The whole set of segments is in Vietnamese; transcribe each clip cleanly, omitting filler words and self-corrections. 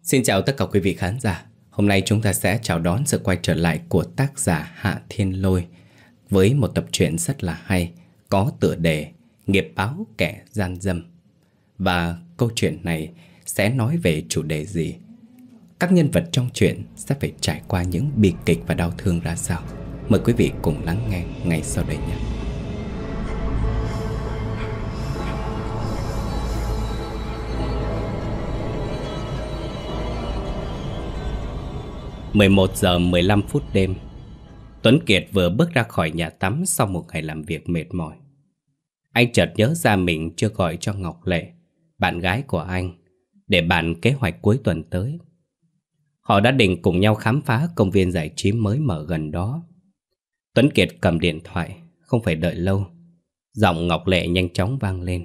Xin chào tất cả quý vị khán giả. Hôm nay chúng ta sẽ chào đón sự quay trở lại của tác giả Hạ Thiên Lôi với một tập truyện rất là hay, có tựa đề Nghiệp báo kẻ gian dâm. Và câu chuyện này sẽ nói về chủ đề gì? Các nhân vật trong truyện sẽ phải trải qua những bi kịch và đau thương ra sao? Mời quý vị cùng lắng nghe ngay sau đây nhé. 11:15 đêm. Tuấn Kiệt vừa bước ra khỏi nhà tắm sau một ngày làm việc mệt mỏi. Anh chợt nhớ ra mình chưa gọi cho Ngọc Lệ, bạn gái của anh, để bàn kế hoạch cuối tuần tới. Họ đã định cùng nhau khám phá công viên giải trí mới mở gần đó. Tuấn Kiệt cầm điện thoại, không phải đợi lâu. Giọng Ngọc Lệ nhanh chóng vang lên.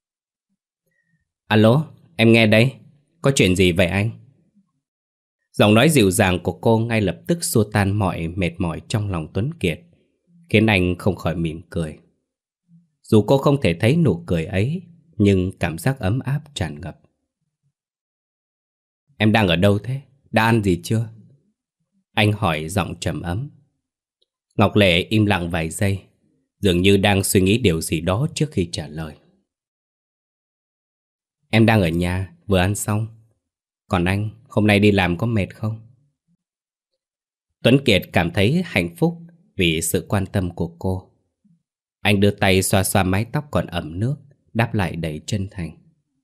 Alo, em nghe đây. Có chuyện gì vậy anh? Giọng nói dịu dàng của cô ngay lập tức xua tan mọi mệt mỏi trong lòng Tuấn Kiệt, khiến anh không khỏi mỉm cười. Dù cô không thể thấy nụ cười ấy, nhưng cảm giác ấm áp tràn ngập. Em đang ở đâu thế? Đã ăn gì chưa? Anh hỏi giọng trầm ấm. Ngọc Lệ im lặng vài giây, dường như đang suy nghĩ điều gì đó trước khi trả lời. Em đang ở nhà, vừa ăn xong. Còn anh, hôm nay đi làm có mệt không? Tuấn Kiệt cảm thấy hạnh phúc vì sự quan tâm của cô. Anh đưa tay xoa xoa mái tóc còn ẩm nước, đáp lại đầy chân thành.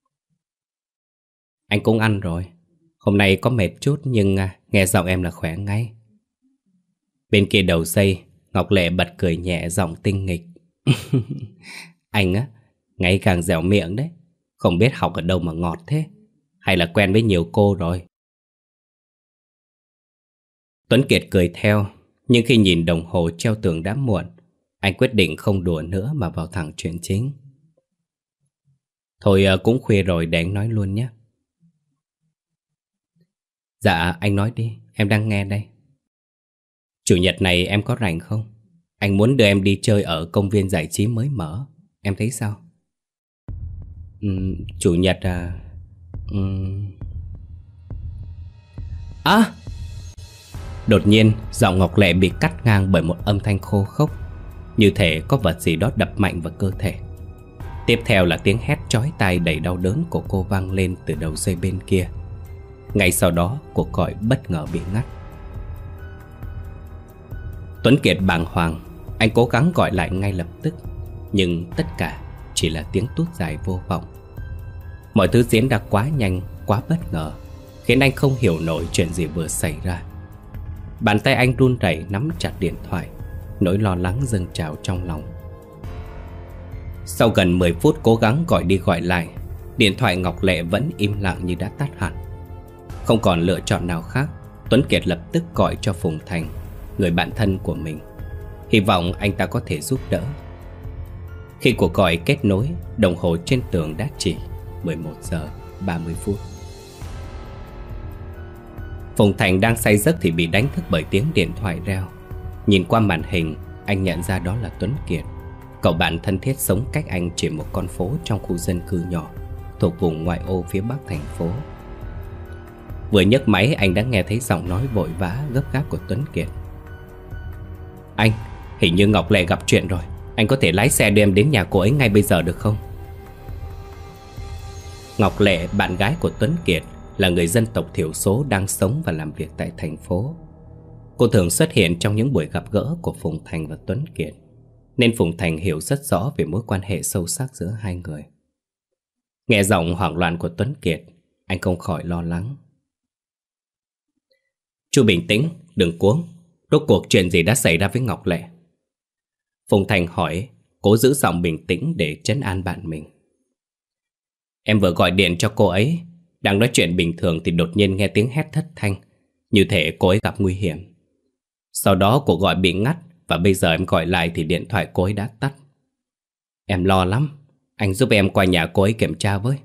Anh cũng ăn rồi. Hôm nay có mệt chút nhưng nghe giọng em là khỏe ngay. Bên kia đầu dây, Ngọc Lệ bật cười nhẹ giọng tinh nghịch. Anh á, ngày càng dẻo miệng đấy. Không biết học ở đâu mà ngọt thế. Hay là quen với nhiều cô rồi? Tuấn Kiệt cười theo, nhưng khi nhìn đồng hồ treo tường đã muộn, anh quyết định không đùa nữa mà vào thẳng chuyện chính. Thôi cũng khuya rồi, để anh nói luôn nhé. Dạ anh nói đi, em đang nghe đây. Chủ nhật này em có rảnh không? Anh muốn đưa em đi chơi ở công viên giải trí mới mở. Em thấy sao? Chủ nhật à? Đột nhiên giọng Ngọc Lệ bị cắt ngang bởi một âm thanh khô khốc, như thể có vật gì đó đập mạnh vào cơ thể. Tiếp theo là tiếng hét chói tai đầy đau đớn của cô vang lên từ đầu dây bên kia. Ngay sau đó cuộc gọi bất ngờ bị ngắt. Tuấn Kiệt bàng hoàng. Anh cố gắng gọi lại ngay lập tức, nhưng tất cả chỉ là tiếng tút dài vô vọng. Mọi thứ diễn ra quá nhanh, quá bất ngờ, khiến anh không hiểu nổi chuyện gì vừa xảy ra. Bàn tay anh run rẩy nắm chặt điện thoại, nỗi lo lắng dâng trào trong lòng. Sau gần 10 phút cố gắng gọi đi gọi lại, điện thoại Ngọc Lệ vẫn im lặng như đã tắt hẳn. Không còn lựa chọn nào khác, Tuấn Kiệt lập tức gọi cho Phùng Thành, người bạn thân của mình, hy vọng anh ta có thể giúp đỡ. Khi cuộc gọi kết nối, đồng hồ trên tường đã chỉ 11:30. Phùng Thành đang say giấc thì bị đánh thức bởi tiếng điện thoại reo. Nhìn qua màn hình, anh nhận ra đó là Tuấn Kiệt, cậu bạn thân thiết sống cách anh chỉ một con phố trong khu dân cư nhỏ thuộc vùng ngoại ô phía bắc thành phố. Vừa nhấc máy, anh đã nghe thấy giọng nói vội vã gấp gáp của Tuấn Kiệt. Anh, hình như Ngọc Lệ gặp chuyện rồi. Anh có thể lái xe đưa em đến nhà cô ấy ngay bây giờ được không? Ngọc Lệ, bạn gái của Tuấn Kiệt, là người dân tộc thiểu số đang sống và làm việc tại thành phố. Cô thường xuất hiện trong những buổi gặp gỡ của Phùng Thành và Tuấn Kiệt, nên Phùng Thành hiểu rất rõ về mối quan hệ sâu sắc giữa hai người. Nghe giọng hoảng loạn của Tuấn Kiệt, anh không khỏi lo lắng. Chú bình tĩnh, đừng cuống. Rốt cuộc chuyện gì đã xảy ra với Ngọc Lệ? Phùng Thành hỏi, cố giữ giọng bình tĩnh để trấn an bạn mình. Em vừa gọi điện cho cô ấy, đang nói chuyện bình thường thì đột nhiên nghe tiếng hét thất thanh, như thể cô ấy gặp nguy hiểm. Sau đó cuộc gọi bị ngắt, và bây giờ em gọi lại thì điện thoại cô ấy đã tắt. Em lo lắm, anh giúp em qua nhà cô ấy kiểm tra với.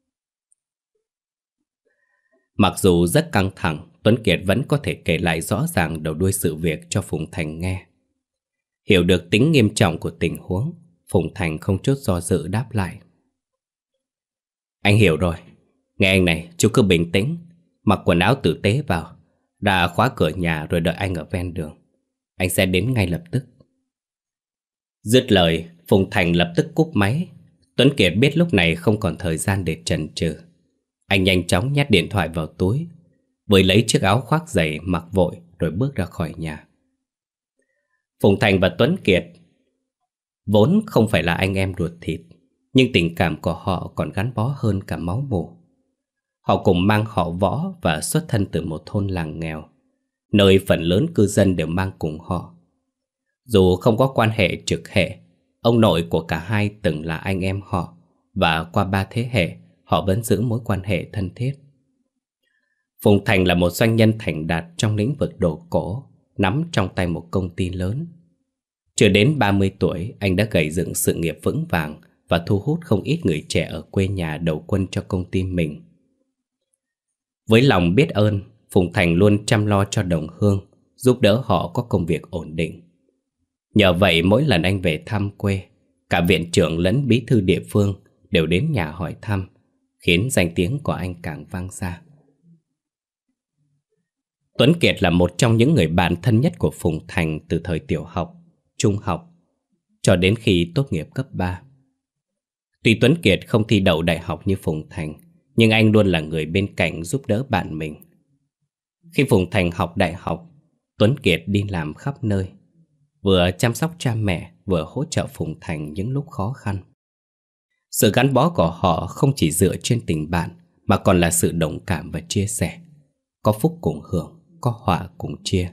Mặc dù rất căng thẳng, Tuấn Kiệt vẫn có thể kể lại rõ ràng đầu đuôi sự việc cho Phùng Thành nghe. Hiểu được tính nghiêm trọng của tình huống, Phùng Thành không chút do dự đáp lại. Anh hiểu rồi. Nghe anh này, chú cứ bình tĩnh. mặc quần áo tử tế vào, ra khóa cửa nhà rồi đợi anh ở ven đường. Anh sẽ đến ngay lập tức. Dứt lời, Phùng Thành lập tức cúp máy. Tuấn Kiệt biết lúc này không còn thời gian để chần chừ. Anh nhanh chóng nhét điện thoại vào túi, vừa lấy chiếc áo khoác dày mặc vội rồi bước ra khỏi nhà. Phùng Thành và Tuấn Kiệt vốn không phải là anh em ruột thịt, nhưng tình cảm của họ còn gắn bó hơn cả máu mủ. Họ cùng mang họ Võ và xuất thân từ một thôn làng nghèo, nơi phần lớn cư dân đều mang cùng họ. Dù không có quan hệ trực hệ, ông nội của cả hai từng là anh em họ, và qua 3 thế hệ họ vẫn giữ mối quan hệ thân thiết. Phùng Thành là một doanh nhân thành đạt trong lĩnh vực đồ cổ, nắm trong tay một công ty lớn. Chưa đến 30 tuổi, anh đã gầy dựng sự nghiệp vững vàng và thu hút không ít người trẻ ở quê nhà đầu quân cho công ty mình. Với lòng biết ơn, Phùng Thành luôn chăm lo cho đồng hương, giúp đỡ họ có công việc ổn định. Nhờ vậy mỗi lần anh về thăm quê, cả viện trưởng lẫn bí thư địa phương đều đến nhà hỏi thăm, khiến danh tiếng của anh càng vang xa. Tuấn Kiệt là một trong những người bạn thân nhất của Phùng Thành từ thời tiểu học, trung học, cho đến khi tốt nghiệp cấp 3. Tuy Tuấn Kiệt không thi đậu đại học như Phùng Thành, nhưng anh luôn là người bên cạnh giúp đỡ bạn mình. Khi Phùng Thành học đại học, Tuấn Kiệt đi làm khắp nơi, vừa chăm sóc cha mẹ, vừa hỗ trợ Phùng Thành những lúc khó khăn. Sự gắn bó của họ không chỉ dựa trên tình bạn, mà còn là sự đồng cảm và chia sẻ. Có phúc cùng hưởng, có họa cùng chia.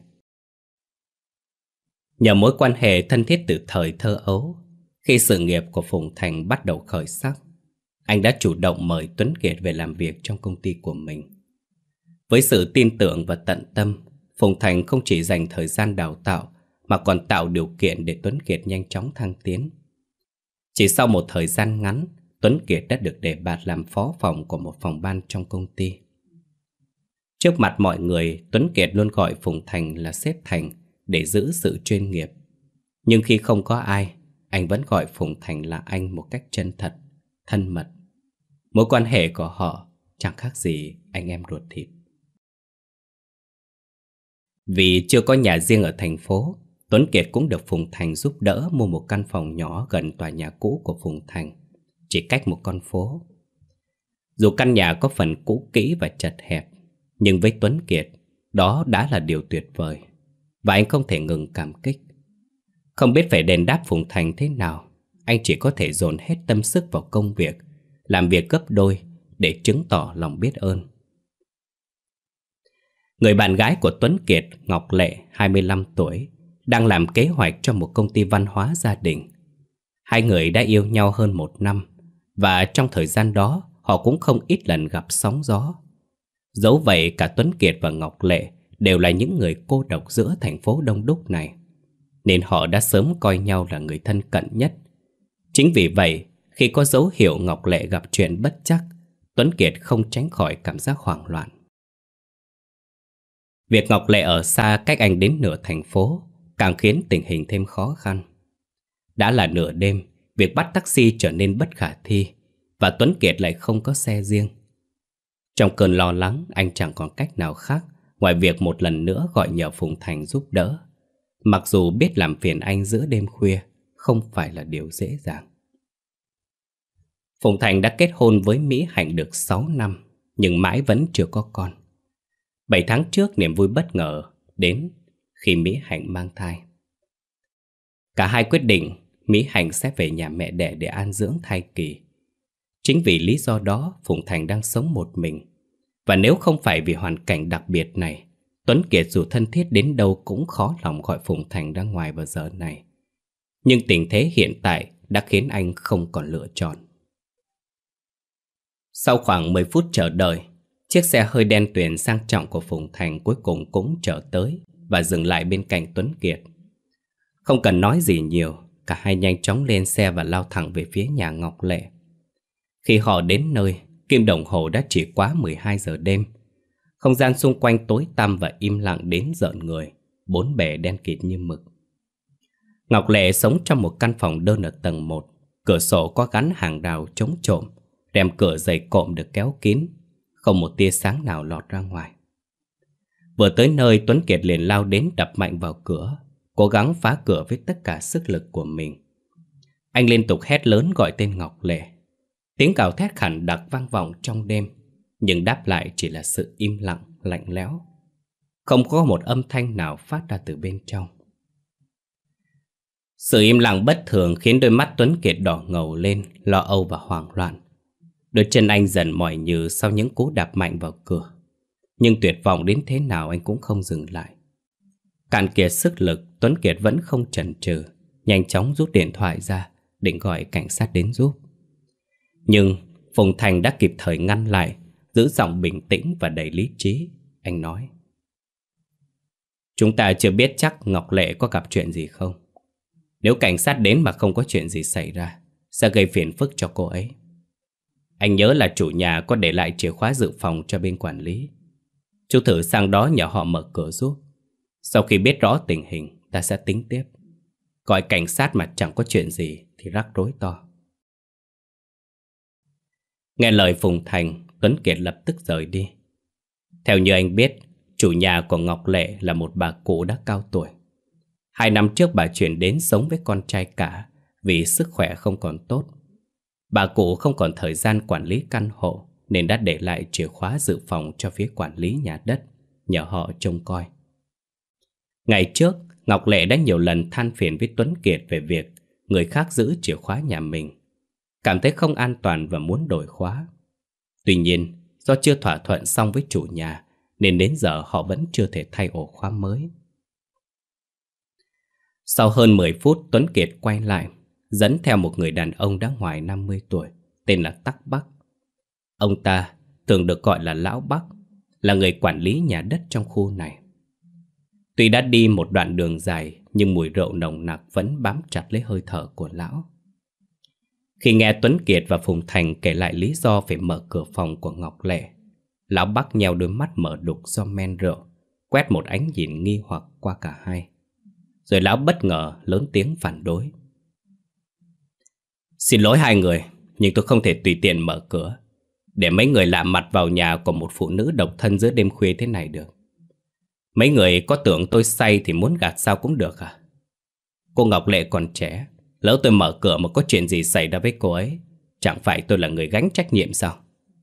Nhờ mối quan hệ thân thiết từ thời thơ ấu, khi sự nghiệp của Phùng Thành bắt đầu khởi sắc, anh đã chủ động mời Tuấn Kiệt về làm việc trong công ty của mình. Với sự tin tưởng và tận tâm, Phùng Thành không chỉ dành thời gian đào tạo, mà còn tạo điều kiện để Tuấn Kiệt nhanh chóng thăng tiến. Chỉ sau một thời gian ngắn, Tuấn Kiệt đã được đề bạt làm phó phòng của một phòng ban trong công ty. Trước mặt mọi người, Tuấn Kiệt luôn gọi Phùng Thành là sếp Thành để giữ sự chuyên nghiệp. Nhưng khi không có ai, anh vẫn gọi Phùng Thành là anh một cách chân thật, thân mật. Mối quan hệ của họ chẳng khác gì anh em ruột thịt. Vì chưa có nhà riêng ở thành phố, Tuấn Kiệt cũng được Phùng Thành giúp đỡ mua một căn phòng nhỏ gần tòa nhà cũ của Phùng Thành, chỉ cách một con phố. Dù căn nhà có phần cũ kỹ và chật hẹp, nhưng với Tuấn Kiệt, đó đã là điều tuyệt vời, và anh không thể ngừng cảm kích. Không biết phải đền đáp Phùng Thành thế nào, anh chỉ có thể dồn hết tâm sức vào công việc, làm việc gấp đôi để chứng tỏ lòng biết ơn. Người bạn gái của Tuấn Kiệt, Ngọc Lệ, 25 tuổi, đang làm kế hoạch cho một công ty văn hóa gia đình. Hai người đã yêu nhau hơn 1 năm, và trong thời gian đó họ cũng không ít lần gặp sóng gió. Dẫu vậy, cả Tuấn Kiệt và Ngọc Lệ đều là những người cô độc giữa thành phố đông đúc này, nên họ đã sớm coi nhau là người thân cận nhất. Chính vì vậy, khi có dấu hiệu Ngọc Lệ gặp chuyện bất trắc, Tuấn Kiệt không tránh khỏi cảm giác hoảng loạn. Việc Ngọc Lệ ở xa cách anh đến nửa thành phố càng khiến tình hình thêm khó khăn. Đã là nửa đêm, việc bắt taxi trở nên bất khả thi, và Tuấn Kiệt lại không có xe riêng. Trong cơn lo lắng, anh chẳng còn cách nào khác ngoài việc một lần nữa gọi nhờ Phùng Thành giúp đỡ, mặc dù biết làm phiền anh giữa đêm khuya không phải là điều dễ dàng. Phùng Thành đã kết hôn với Mỹ Hạnh được 6 năm, nhưng mãi vẫn chưa có con. 7 tháng trước, niềm vui bất ngờ đến khi Mỹ Hạnh mang thai. Cả hai quyết định Mỹ Hạnh sẽ về nhà mẹ đẻ để an dưỡng thai kỳ. Chính vì lý do đó, Phùng Thành đang sống một mình. Và nếu không phải vì hoàn cảnh đặc biệt này, Tuấn Kiệt dù thân thiết đến đâu cũng khó lòng gọi Phùng Thành ra ngoài vào giờ này. Nhưng tình thế hiện tại đã khiến anh không còn lựa chọn. Sau khoảng 10 phút chờ đợi, chiếc xe hơi đen tuyền sang trọng của Phùng Thành cuối cùng cũng chở tới và dừng lại bên cạnh Tuấn Kiệt. Không cần nói gì nhiều, cả hai nhanh chóng lên xe và lao thẳng về phía nhà Ngọc Lệ. Khi họ đến nơi, kim đồng hồ đã chỉ quá 12 giờ đêm. Không gian xung quanh tối tăm và im lặng đến rợn người, bốn bề đen kịt như mực. Ngọc Lệ sống trong một căn phòng đơn ở tầng 1, cửa sổ có gắn hàng rào chống trộm, rèm cửa dày cộm được kéo kín, không một tia sáng nào lọt ra ngoài. Vừa tới nơi, Tuấn Kiệt liền lao đến đập mạnh vào cửa, cố gắng phá cửa với tất cả sức lực của mình. Anh liên tục hét lớn gọi tên Ngọc Lệ. Tiếng gào thét khản đặc vang vọng trong đêm, nhưng đáp lại chỉ là sự im lặng, lạnh lẽo. Không có một âm thanh nào phát ra từ bên trong. Sự im lặng bất thường khiến đôi mắt Tuấn Kiệt đỏ ngầu lên, lo âu và hoảng loạn. Đôi chân anh dần mỏi nhừ sau những cú đạp mạnh vào cửa. Nhưng tuyệt vọng đến thế nào anh cũng không dừng lại. Cạn kiệt sức lực, Tuấn Kiệt vẫn không chần chừ, nhanh chóng rút điện thoại ra, định gọi cảnh sát đến giúp. Nhưng Phùng Thành đã kịp thời ngăn lại, giữ giọng bình tĩnh và đầy lý trí. Anh nói: "Chúng ta chưa biết chắc Ngọc Lệ có gặp chuyện gì không. Nếu cảnh sát đến mà không có chuyện gì xảy ra, sẽ gây phiền phức cho cô ấy. Anh nhớ là chủ nhà có để lại chìa khóa dự phòng cho bên quản lý. Chú thử sang đó nhờ họ mở cửa giúp. Sau khi biết rõ tình hình, ta sẽ tính tiếp. Gọi cảnh sát mà chẳng có chuyện gì thì rắc rối to." Nghe lời Phùng Thành, Tuấn Kiệt lập tức rời đi. Theo như anh biết, chủ nhà của Ngọc Lệ là một bà cụ đã cao tuổi. 2 năm trước bà chuyển đến sống với con trai cả vì sức khỏe không còn tốt. Bà cụ không còn thời gian quản lý căn hộ nên đã để lại chìa khóa dự phòng cho phía quản lý nhà đất, nhờ họ trông coi. Ngày trước, Ngọc Lệ đã nhiều lần than phiền với Tuấn Kiệt về việc người khác giữ chìa khóa nhà mình, cảm thấy không an toàn và muốn đổi khóa. Tuy nhiên, do chưa thỏa thuận xong với chủ nhà nên đến giờ họ vẫn chưa thể thay ổ khóa mới. Sau hơn 10 phút, Tuấn Kiệt quay lại, dẫn theo một người đàn ông đã ngoài 50 tuổi, tên là Tắc Bắc. Ông ta thường được gọi là Lão Bắc, là người quản lý nhà đất trong khu này. Tuy đã đi một đoạn đường dài, nhưng mùi rượu nồng nặc vẫn bám chặt lấy hơi thở của lão. Khi nghe Tuấn Kiệt và Phùng Thành kể lại lý do phải mở cửa phòng của Ngọc Lệ, Lão Bắc nheo đôi mắt mở đục do men rượu, quét một ánh nhìn nghi hoặc qua cả hai. Rồi lão bất ngờ lớn tiếng phản đối: "Xin lỗi hai người, nhưng tôi không thể tùy tiện mở cửa để mấy người lạ mặt vào nhà của một phụ nữ độc thân giữa đêm khuya thế này được. Mấy người có tưởng tôi say thì muốn gạt sao cũng được à? Cô Ngọc Lệ còn trẻ, lỡ tôi mở cửa mà có chuyện gì xảy ra với cô ấy, chẳng phải tôi là người gánh trách nhiệm sao?"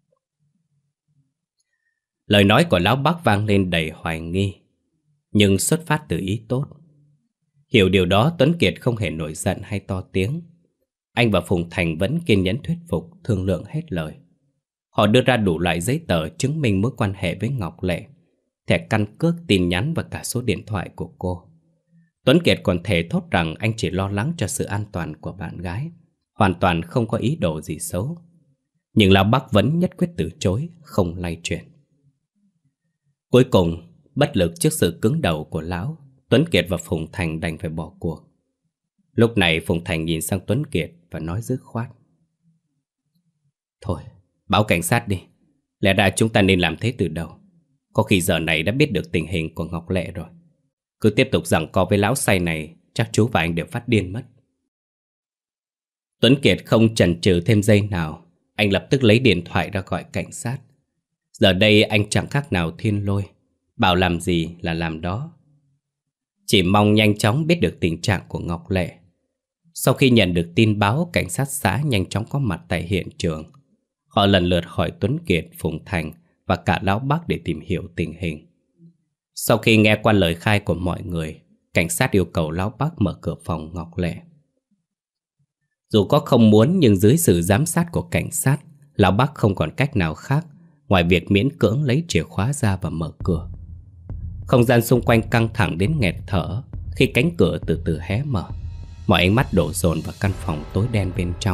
Lời nói của Lão Bắc vang lên đầy hoài nghi, nhưng xuất phát từ ý tốt. Hiểu điều đó, Tuấn Kiệt không hề nổi giận hay to tiếng. Anh và Phùng Thành vẫn kiên nhẫn thuyết phục, thương lượng hết lời. Họ đưa ra đủ loại giấy tờ chứng minh mối quan hệ với Ngọc Lệ, thẻ căn cước, tin nhắn và cả số điện thoại của cô. Tuấn Kiệt còn thề thốt rằng anh chỉ lo lắng cho sự an toàn của bạn gái, hoàn toàn không có ý đồ gì xấu. Nhưng Lão Bắc vẫn nhất quyết từ chối, không lay chuyển. Cuối cùng, bất lực trước sự cứng đầu của lão, Tuấn Kiệt và Phùng Thành đành phải bỏ cuộc. Lúc này Phùng Thành nhìn sang Tuấn Kiệt và nói dứt khoát: "Thôi, báo cảnh sát đi. Lẽ ra chúng ta nên làm thế từ đầu. Có khi giờ này đã biết được tình hình của Ngọc Lệ rồi. Cứ tiếp tục giằng co với lão say này, chắc chú và anh đều phát điên mất." Tuấn Kiệt không chần chừ thêm giây nào. Anh lập tức lấy điện thoại ra gọi cảnh sát. Giờ đây anh chẳng khác nào thiên lôi, bảo làm gì là làm đó. Chỉ mong nhanh chóng biết được tình trạng của Ngọc Lệ. Sau khi nhận được tin báo, cảnh sát xã nhanh chóng có mặt tại hiện trường. Họ lần lượt hỏi Tuấn Kiệt, Phùng Thành và cả Lão Bắc để tìm hiểu tình hình. Sau khi nghe qua lời khai của mọi người, cảnh sát yêu cầu Lão Bắc mở cửa phòng Ngọc Lệ. Dù có không muốn nhưng dưới sự giám sát của cảnh sát, Lão Bắc không còn cách nào khác ngoài việc miễn cưỡng lấy chìa khóa ra và mở cửa. Không gian xung quanh căng thẳng đến nghẹt thở khi cánh cửa từ từ hé mở. Mọi ánh mắt đổ dồn vào căn phòng tối đen bên trong.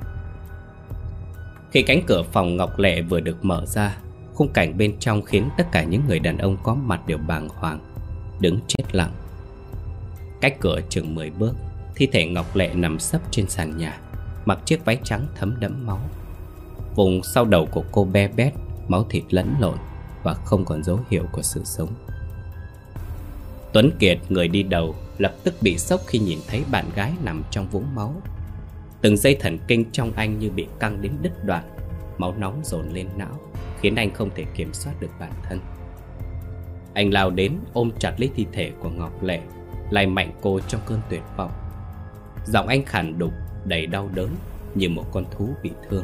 Khi cánh cửa phòng Ngọc Lệ vừa được mở ra, khung cảnh bên trong khiến tất cả những người đàn ông có mặt đều bàng hoàng, đứng chết lặng. Cách cửa chừng 10 bước, thi thể Ngọc Lệ nằm sấp trên sàn nhà, mặc chiếc váy trắng thấm đẫm máu. Vùng sau đầu của cô be bét, máu thịt lẫn lộn và không còn dấu hiệu của sự sống. Tuấn Kiệt, người đi đầu, lập tức bị sốc khi nhìn thấy bạn gái nằm trong vũng máu. Từng dây thần kinh trong anh như bị căng đến đứt đoạn, máu nóng dồn lên não, khiến anh không thể kiểm soát được bản thân. Anh lao đến ôm chặt lấy thi thể của Ngọc Lệ, lay mạnh cô trong cơn tuyệt vọng. Giọng anh khàn đục, đầy đau đớn, như một con thú bị thương.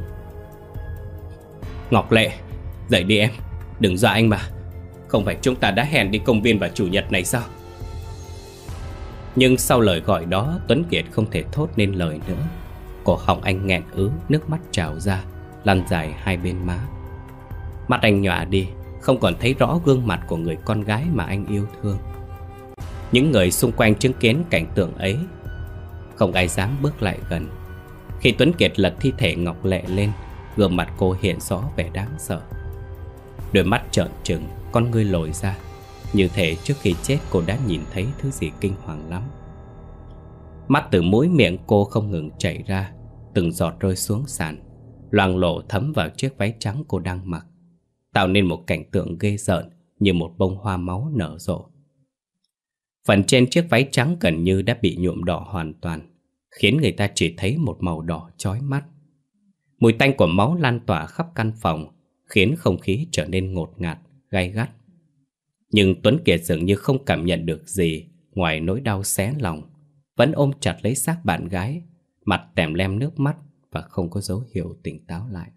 Ngọc Lệ, dậy đi em, đừng dọa anh mà. Không phải chúng ta đã hẹn đi công viên vào chủ nhật này sao? Nhưng sau lời gọi đó, Tuấn Kiệt không thể thốt nên lời nữa. Cổ họng anh nghẹn ứ, nước mắt trào ra, lăn dài hai bên má. Mắt anh nhòa đi, không còn thấy rõ gương mặt của người con gái mà anh yêu thương. Những người xung quanh chứng kiến cảnh tượng ấy, không ai dám bước lại gần. Khi Tuấn Kiệt lật thi thể Ngọc Lệ lên, gương mặt cô hiện rõ vẻ đáng sợ. Đôi mắt trợn trừng, con ngươi lồi ra, như thể trước khi chết cô đã nhìn thấy thứ gì kinh hoàng lắm. Mắt từ mũi miệng cô không ngừng chảy ra, từng giọt rơi xuống sàn, loang lổ thấm vào chiếc váy trắng cô đang mặc, tạo nên một cảnh tượng ghê rợn như một bông hoa máu nở rộ. Phần trên chiếc váy trắng gần như đã bị nhuộm đỏ hoàn toàn, khiến người ta chỉ thấy một màu đỏ chói mắt. Mùi tanh của máu lan tỏa khắp căn phòng, khiến không khí trở nên ngột ngạt, gay gắt. Nhưng Tuấn Kiệt dường như không cảm nhận được gì ngoài nỗi đau xé lòng, vẫn ôm chặt lấy xác bạn gái, mặt tèm lem nước mắt và không có dấu hiệu tỉnh táo lại.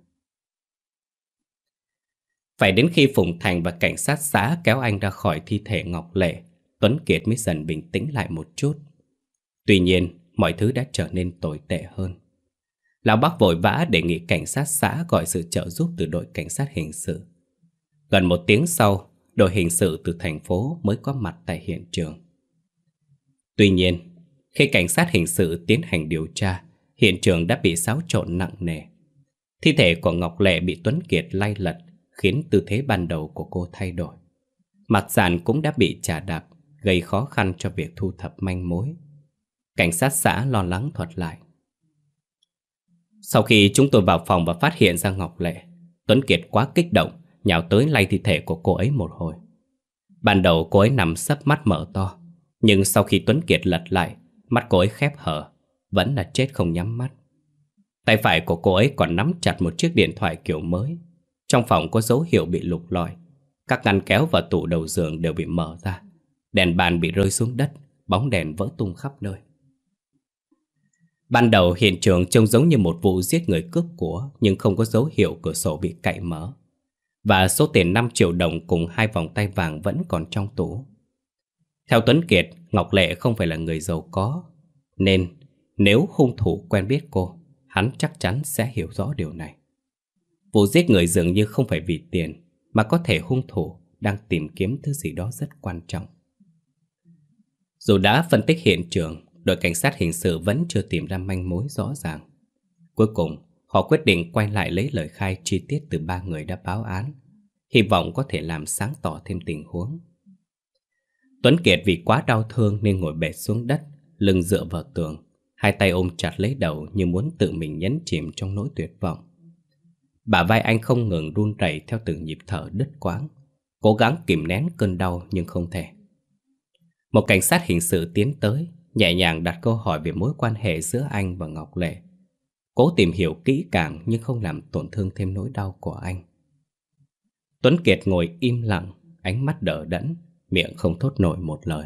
Phải đến khi Phùng Thành và cảnh sát xã kéo anh ra khỏi thi thể Ngọc Lệ, Tuấn Kiệt mới dần bình tĩnh lại một chút. Tuy nhiên, mọi thứ đã trở nên tồi tệ hơn. Lão Bắc vội vã đề nghị cảnh sát xã gọi sự trợ giúp từ đội cảnh sát hình sự. Gần 1 tiếng sau, đội hình sự từ thành phố mới có mặt tại hiện trường. Tuy nhiên, khi cảnh sát hình sự tiến hành điều tra, hiện trường đã bị xáo trộn nặng nề. Thi thể của Ngọc Lệ bị Tuấn Kiệt lay lật, khiến tư thế ban đầu của cô thay đổi. Mặt sàn cũng đã bị chà đạp, gây khó khăn cho việc thu thập manh mối. Cảnh sát xã lo lắng thuật lại. Sau khi chúng tôi vào phòng và phát hiện ra Ngọc Lệ, Tuấn Kiệt quá kích động, nhào tới lay thi thể của cô ấy một hồi. Ban đầu cô ấy nằm sấp mắt mở to, nhưng sau khi Tuấn Kiệt lật lại, mắt cô ấy khép hờ, vẫn là chết không nhắm mắt. Tay phải của cô ấy còn nắm chặt một chiếc điện thoại kiểu mới. Trong phòng có dấu hiệu bị lục lọi, các ngăn kéo và tủ đầu giường đều bị mở ra, đèn bàn bị rơi xuống đất, bóng đèn vỡ tung khắp nơi. Ban đầu hiện trường trông giống như một vụ giết người cướp của, nhưng không có dấu hiệu cửa sổ bị cạy mở. Và số tiền 5 triệu đồng cùng 2 vòng tay vàng vẫn còn trong tủ. Theo Tuấn Kiệt, Ngọc Lệ không phải là người giàu có, nên nếu hung thủ quen biết cô, hắn chắc chắn sẽ hiểu rõ điều này. Vụ giết người dường như không phải vì tiền, mà có thể hung thủ đang tìm kiếm thứ gì đó rất quan trọng. Dù đã phân tích hiện trường, đội cảnh sát hình sự vẫn chưa tìm ra manh mối rõ ràng. Cuối cùng, họ quyết định quay lại lấy lời khai chi tiết từ 3 người đã báo án, hy vọng có thể làm sáng tỏ thêm tình huống. Tuấn Kiệt vì quá đau thương nên ngồi bệt xuống đất, lưng dựa vào tường, hai tay ôm chặt lấy đầu như muốn tự mình nhấn chìm trong nỗi tuyệt vọng. Bả vai anh không ngừng run rẩy theo từng nhịp thở đứt quãng, cố gắng kìm nén cơn đau nhưng không thể. Một cảnh sát hình sự tiến tới, nhẹ nhàng đặt câu hỏi về mối quan hệ giữa anh và Ngọc Lệ. Cố tìm hiểu kỹ càng nhưng không làm tổn thương thêm nỗi đau của anh. Tuấn Kiệt ngồi im lặng, ánh mắt đờ đẫn, miệng không thốt nổi một lời.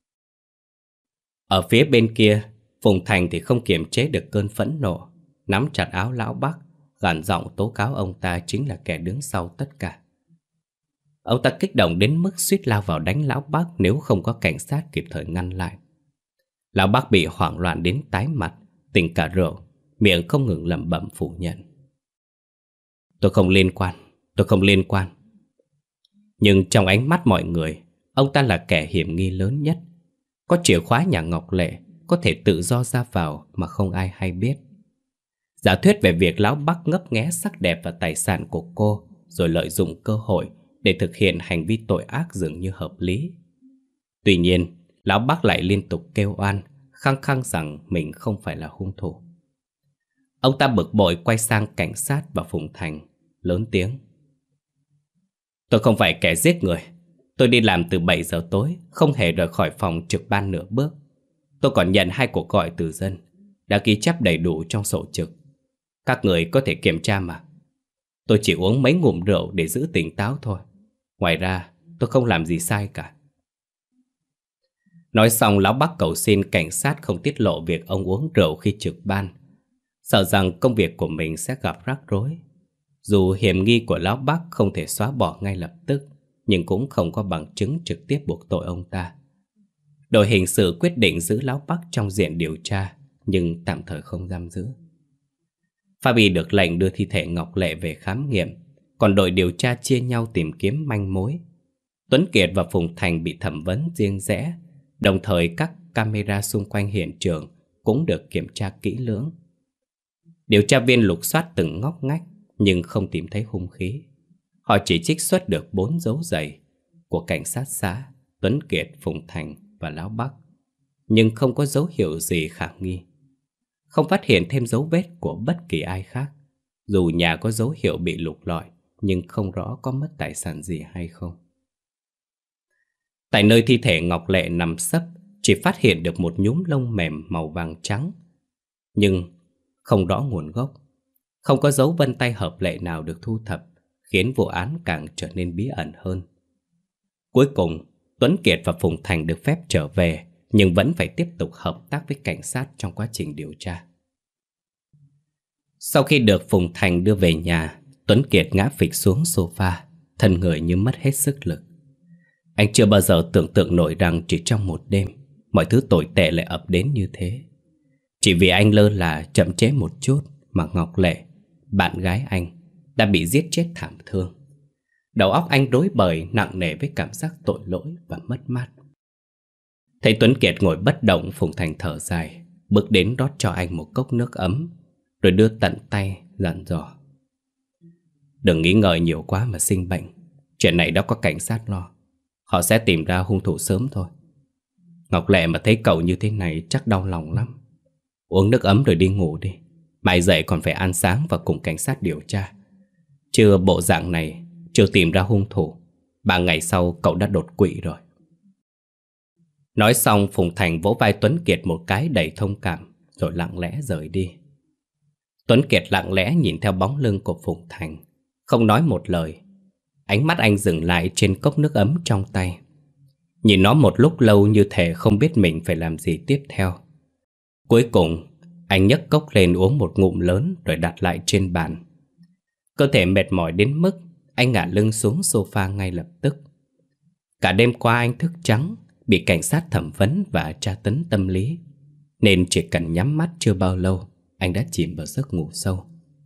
Ở phía bên kia, Phùng Thành thì không kiềm chế được cơn phẫn nộ, nắm chặt áo lão Bắc, gằn giọng tố cáo ông ta chính là kẻ đứng sau tất cả. Ông ta kích động đến mức suýt lao vào đánh lão Bắc nếu không có cảnh sát kịp thời ngăn lại. Lão Bắc bị hoảng loạn đến tái mặt, tỉnh cả rượu, miệng không ngừng lẩm bẩm phủ nhận. Tôi không liên quan, tôi không liên quan. Nhưng trong ánh mắt mọi người, ông ta là kẻ hiểm nghi lớn nhất. Có chìa khóa nhà Ngọc Lệ, có thể tự do ra vào mà không ai hay biết. Giả thuyết về việc lão Bắc ngấp nghé sắc đẹp và tài sản của cô, rồi lợi dụng cơ hội để thực hiện hành vi tội ác dường như hợp lý. Tuy nhiên, lão Bắc lại liên tục kêu oan, khăng khăng rằng mình không phải là hung thủ. Ông ta bực bội quay sang cảnh sát và Phùng Thành, lớn tiếng. Tôi không phải kẻ giết người. Tôi đi làm từ 7 giờ tối, không hề rời khỏi phòng trực ban nửa bước. Tôi còn nhận 2 cuộc gọi từ dân, đã ghi chép đầy đủ trong sổ trực. Các người có thể kiểm tra mà. Tôi chỉ uống mấy ngụm rượu để giữ tỉnh táo thôi. Ngoài ra tôi không làm gì sai cả. Nói xong, lão Bắc cầu xin cảnh sát không tiết lộ việc ông uống rượu khi trực ban, sợ rằng công việc của mình sẽ gặp rắc rối. Dù hiểm nghi của lão Bắc không thể xóa bỏ ngay lập tức, nhưng cũng không có bằng chứng trực tiếp buộc tội ông ta. Đội hình sự quyết định giữ lão Bắc trong diện điều tra, nhưng tạm thời không giam giữ. Fabi được lệnh đưa thi thể Ngọc Lệ về khám nghiệm, còn đội điều tra chia nhau tìm kiếm manh mối. Tuấn Kiệt và Phùng Thành bị thẩm vấn riêng rẽ, đồng thời các camera xung quanh hiện trường cũng được kiểm tra kỹ lưỡng. Điều tra viên lục soát từng ngóc ngách nhưng không tìm thấy hung khí. Họ chỉ trích xuất được 4 dấu giày của cảnh sát xã, Tuấn Kiệt, Phùng Thành và lão Bắc, nhưng không có dấu hiệu gì khả nghi. Không phát hiện thêm dấu vết của bất kỳ ai khác. Dù nhà có dấu hiệu bị lục lọi, nhưng không rõ có mất tài sản gì hay không. Tại nơi thi thể Ngọc Lệ nằm sấp, chỉ phát hiện được một nhúm lông mềm màu vàng trắng, nhưng không rõ nguồn gốc. Không có dấu vân tay hợp lệ nào được thu thập, khiến vụ án càng trở nên bí ẩn hơn. Cuối cùng, Tuấn Kiệt và Phùng Thành được phép trở về, nhưng vẫn phải tiếp tục hợp tác với cảnh sát trong quá trình điều tra. Sau khi được Phùng Thành đưa về nhà, Tuấn Kiệt ngã phịch xuống sofa, thân người như mất hết sức lực. Anh chưa bao giờ tưởng tượng nổi rằng chỉ trong một đêm, mọi thứ tồi tệ lại ập đến như thế. Chỉ vì anh lơ là chậm trễ một chút mà Ngọc Lệ, bạn gái anh, đã bị giết chết thảm thương. Đầu óc anh rối bời, nặng nề với cảm giác tội lỗi và mất mát. Thấy Tuấn Kiệt ngồi bất động, Phùng Thành thở dài, bước đến rót cho anh một cốc nước ấm, rồi đưa tận tay dặn dò: đừng nghĩ ngợi nhiều quá mà sinh bệnh. Chuyện này đã có cảnh sát lo, họ sẽ tìm ra hung thủ sớm thôi. Ngọc Lệ mà thấy cậu như thế này chắc đau lòng lắm. Uống nước ấm rồi đi ngủ đi. Mai dậy còn phải ăn sáng và cùng cảnh sát điều tra. Chưa bộ dạng này, chưa tìm ra hung thủ, 3 ngày sau cậu đã đột quỵ rồi. Nói xong, Phùng Thành vỗ vai Tuấn Kiệt một cái đầy thông cảm, rồi lặng lẽ rời đi. Tuấn Kiệt lặng lẽ nhìn theo bóng lưng của Phùng Thành, không nói một lời. Ánh mắt anh dừng lại trên cốc nước ấm trong tay. Nhìn nó một lúc lâu như thể không biết mình phải làm gì tiếp theo. Cuối cùng, anh nhấc cốc lên uống một ngụm lớn rồi đặt lại trên bàn. Cơ thể mệt mỏi đến mức anh ngả lưng xuống sofa ngay lập tức. Cả đêm qua anh thức trắng, bị cảnh sát thẩm vấn và tra tấn tâm lý, nên chỉ cần nhắm mắt chưa bao lâu, anh đã chìm vào giấc ngủ sâu.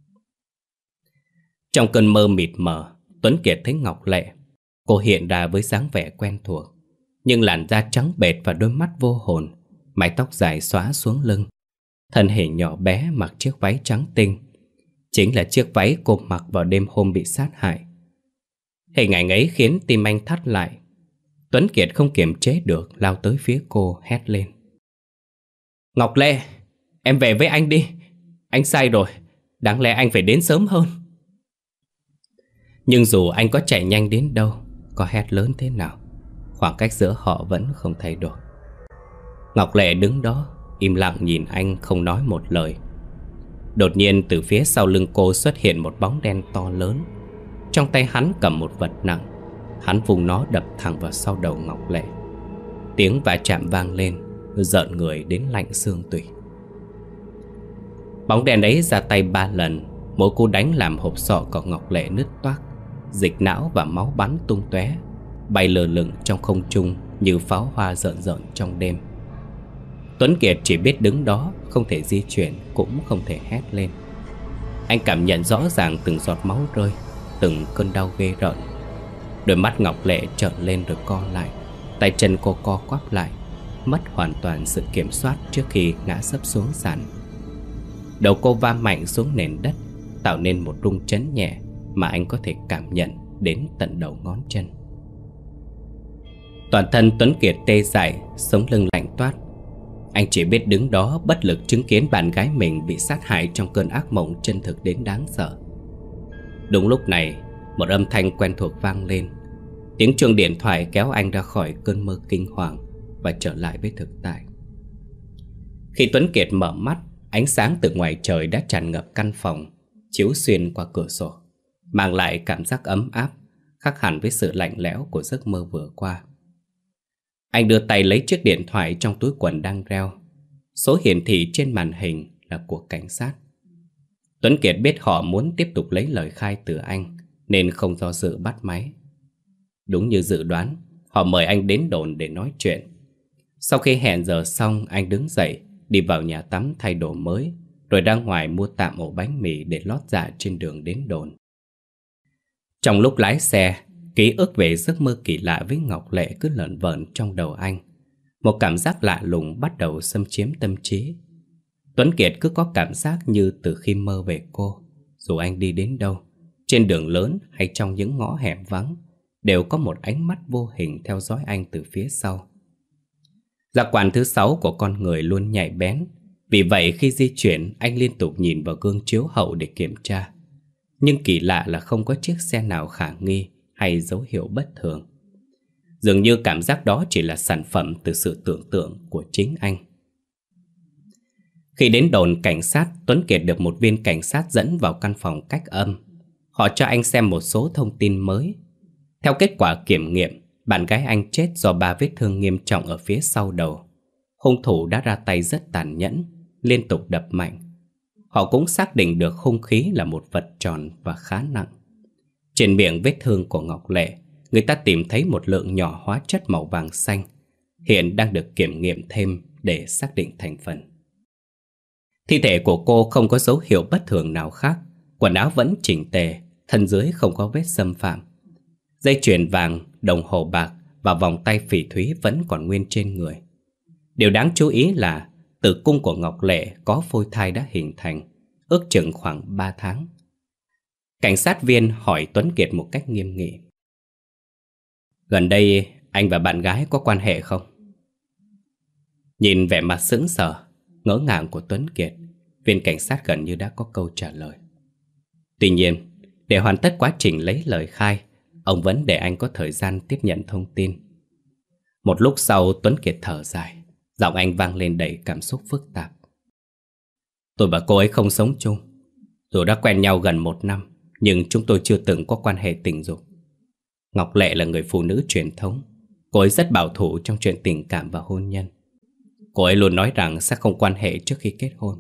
Trong cơn mơ mịt mờ, Tuấn Kiệt thấy Ngọc Lệ. Cô hiện ra với dáng vẻ quen thuộc, nhưng làn da trắng bệch và đôi mắt vô hồn, mái tóc dài xõa xuống lưng. Thân hình nhỏ bé mặc chiếc váy trắng tinh, chính là chiếc váy cô mặc vào đêm hôm bị sát hại. Hình ảnh ấy khiến tim anh thắt lại. Tuấn Kiệt không kiềm chế được, lao tới phía cô hét lên: Ngọc Lệ, em về với anh đi. Anh sai rồi, đáng lẽ anh phải đến sớm hơn. Nhưng dù anh có chạy nhanh đến đâu, có hét lớn thế nào, khoảng cách giữa họ vẫn không thay đổi. Ngọc Lệ đứng đó, im lặng nhìn anh, không nói một lời. Đột nhiên từ phía sau lưng cô xuất hiện một bóng đen to lớn. Trong tay hắn cầm một vật nặng. Hắn vùng nó đập thẳng vào sau đầu Ngọc Lệ. Tiếng va chạm vang lên, rợn người đến lạnh xương tủy. Bóng đen ấy ra tay 3 lần, mỗi cú đánh làm hộp sọ của Ngọc Lệ nứt toác, dịch não và máu bắn tung tóe, bay lờ lửng trong không trung như pháo hoa rợn rợn trong đêm. Tuấn Kiệt chỉ biết đứng đó, không thể di chuyển, cũng không thể hét lên. Anh cảm nhận rõ ràng từng giọt máu rơi, từng cơn đau ghê rợn. Đôi mắt Ngọc Lệ trợn lên rồi co lại, tay chân cô co quắp lại, mất hoàn toàn sự kiểm soát trước khi ngã sấp xuống sàn. Đầu cô va mạnh xuống nền đất, tạo nên một rung chấn nhẹ mà anh có thể cảm nhận đến tận đầu ngón chân. Toàn thân Tuấn Kiệt tê dại, sống lưng lạnh toát. Anh chỉ biết đứng đó bất lực chứng kiến bạn gái mình bị sát hại trong cơn ác mộng chân thực đến đáng sợ. Đúng lúc này, một âm thanh quen thuộc vang lên. Tiếng chuông điện thoại kéo anh ra khỏi cơn mơ kinh hoàng và trở lại với thực tại. Khi Tuấn Kiệt mở mắt, ánh sáng từ ngoài trời đã tràn ngập căn phòng, chiếu xuyên qua cửa sổ. mang lại cảm giác ấm áp, khác hẳn với sự lạnh lẽo của giấc mơ vừa qua. Anh đưa tay lấy chiếc điện thoại trong túi quần đang reo. Số hiển thị trên màn hình là của cảnh sát. Tuấn Kiệt biết họ muốn tiếp tục lấy lời khai từ anh, nên không do dự bắt máy. Đúng như dự đoán, họ mời anh đến đồn để nói chuyện. Sau khi hẹn giờ xong, anh đứng dậy, đi vào nhà tắm thay đồ mới, rồi ra ngoài mua tạm ổ bánh mì để lót dạ trên đường đến đồn. Trong lúc lái xe, ký ức về giấc mơ kỳ lạ với Ngọc Lệ cứ lởn vởn trong đầu anh. Một cảm giác lạ lùng bắt đầu xâm chiếm tâm trí. Tuấn Kiệt cứ có cảm giác như từ khi mơ về cô, dù anh đi đến đâu, trên đường lớn hay trong những ngõ hẻm vắng, đều có một ánh mắt vô hình theo dõi anh từ phía sau. Giác quan thứ 6 của con người luôn nhạy bén. Vì vậy khi di chuyển, anh liên tục nhìn vào gương chiếu hậu để kiểm tra. Nhưng kỳ lạ là không có chiếc xe nào khả nghi hay dấu hiệu bất thường. Dường như cảm giác đó chỉ là sản phẩm từ sự tưởng tượng của chính anh. Khi đến đồn cảnh sát, Tuấn Kiệt được một viên cảnh sát dẫn vào căn phòng cách âm. Họ cho anh xem một số thông tin mới. Theo kết quả kiểm nghiệm, bạn gái anh chết do 3 vết thương nghiêm trọng ở phía sau đầu. Hung thủ đã ra tay rất tàn nhẫn, liên tục đập mạnh. Họ cũng xác định được hung khí là một vật tròn và khá nặng. Trên miệng vết thương của Ngọc Lệ, người ta tìm thấy một lượng nhỏ hóa chất màu vàng xanh, hiện đang được kiểm nghiệm thêm để xác định thành phần. Thi thể của cô không có dấu hiệu bất thường nào khác, quần áo vẫn chỉnh tề, thân dưới không có vết xâm phạm. Dây chuyền vàng, đồng hồ bạc và vòng tay phỉ thúy vẫn còn nguyên trên người. Điều đáng chú ý là tử cung của Ngọc Lệ có phôi thai đã hình thành, ước chừng khoảng 3 tháng. Cảnh sát viên hỏi Tuấn Kiệt một cách nghiêm nghị: "Gần đây anh và bạn gái có quan hệ không?" Nhìn vẻ mặt sững sờ, ngỡ ngàng của Tuấn Kiệt, viên cảnh sát gần như đã có câu trả lời. Tuy nhiên, để hoàn tất quá trình lấy lời khai, ông vẫn để anh có thời gian tiếp nhận thông tin. Một lúc sau, Tuấn Kiệt thở dài, giọng anh vang lên đầy cảm xúc phức tạp. "Tôi và cô ấy không sống chung. Dù đã quen nhau gần 1 năm, nhưng chúng tôi chưa từng có quan hệ tình dục. Ngọc Lệ là người phụ nữ truyền thống. Cô ấy rất bảo thủ trong chuyện tình cảm và hôn nhân. Cô ấy luôn nói rằng sẽ không quan hệ trước khi kết hôn."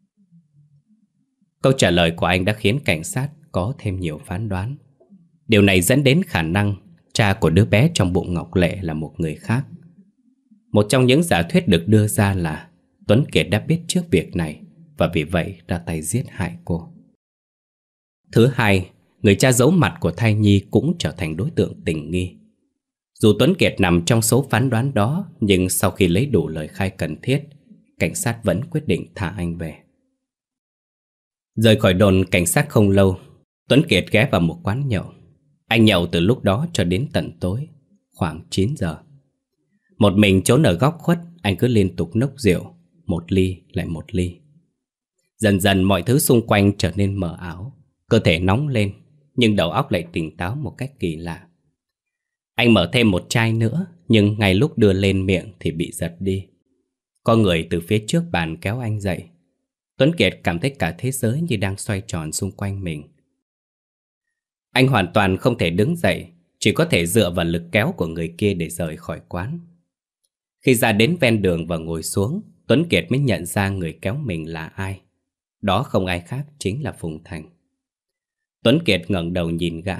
Câu trả lời của anh đã khiến cảnh sát có thêm nhiều phán đoán. Điều này dẫn đến khả năng cha của đứa bé trong bụng Ngọc Lệ là một người khác. Một trong những giả thuyết được đưa ra là Tuấn Kiệt đã biết trước việc này và vì vậy ra tay giết hại cô. Thứ hai, người cha giấu mặt của thai nhi cũng trở thành đối tượng tình nghi. Dù Tuấn Kiệt nằm trong số phán đoán đó, nhưng sau khi lấy đủ lời khai cần thiết, cảnh sát vẫn quyết định thả anh về. Rời khỏi đồn cảnh sát không lâu, Tuấn Kiệt ghé vào một quán nhậu. Anh nhậu từ lúc đó cho đến tận tối, khoảng 9 giờ. Một mình trốn ở góc khuất, anh cứ liên tục nốc rượu, một ly lại một ly. Dần dần mọi thứ xung quanh trở nên mờ ảo, cơ thể nóng lên, nhưng đầu óc lại tỉnh táo một cách kỳ lạ. Anh mở thêm một chai nữa, nhưng ngay lúc đưa lên miệng thì bị giật đi. Có người từ phía trước bàn kéo anh dậy. Tuấn Kiệt cảm thấy cả thế giới như đang xoay tròn xung quanh mình. Anh hoàn toàn không thể đứng dậy, chỉ có thể dựa vào lực kéo của người kia để rời khỏi quán. Khi ra đến ven đường và ngồi xuống, Tuấn Kiệt mới nhận ra người kéo mình là ai. Đó không ai khác, chính là Phùng Thành. Tuấn Kiệt ngẩng đầu nhìn gã.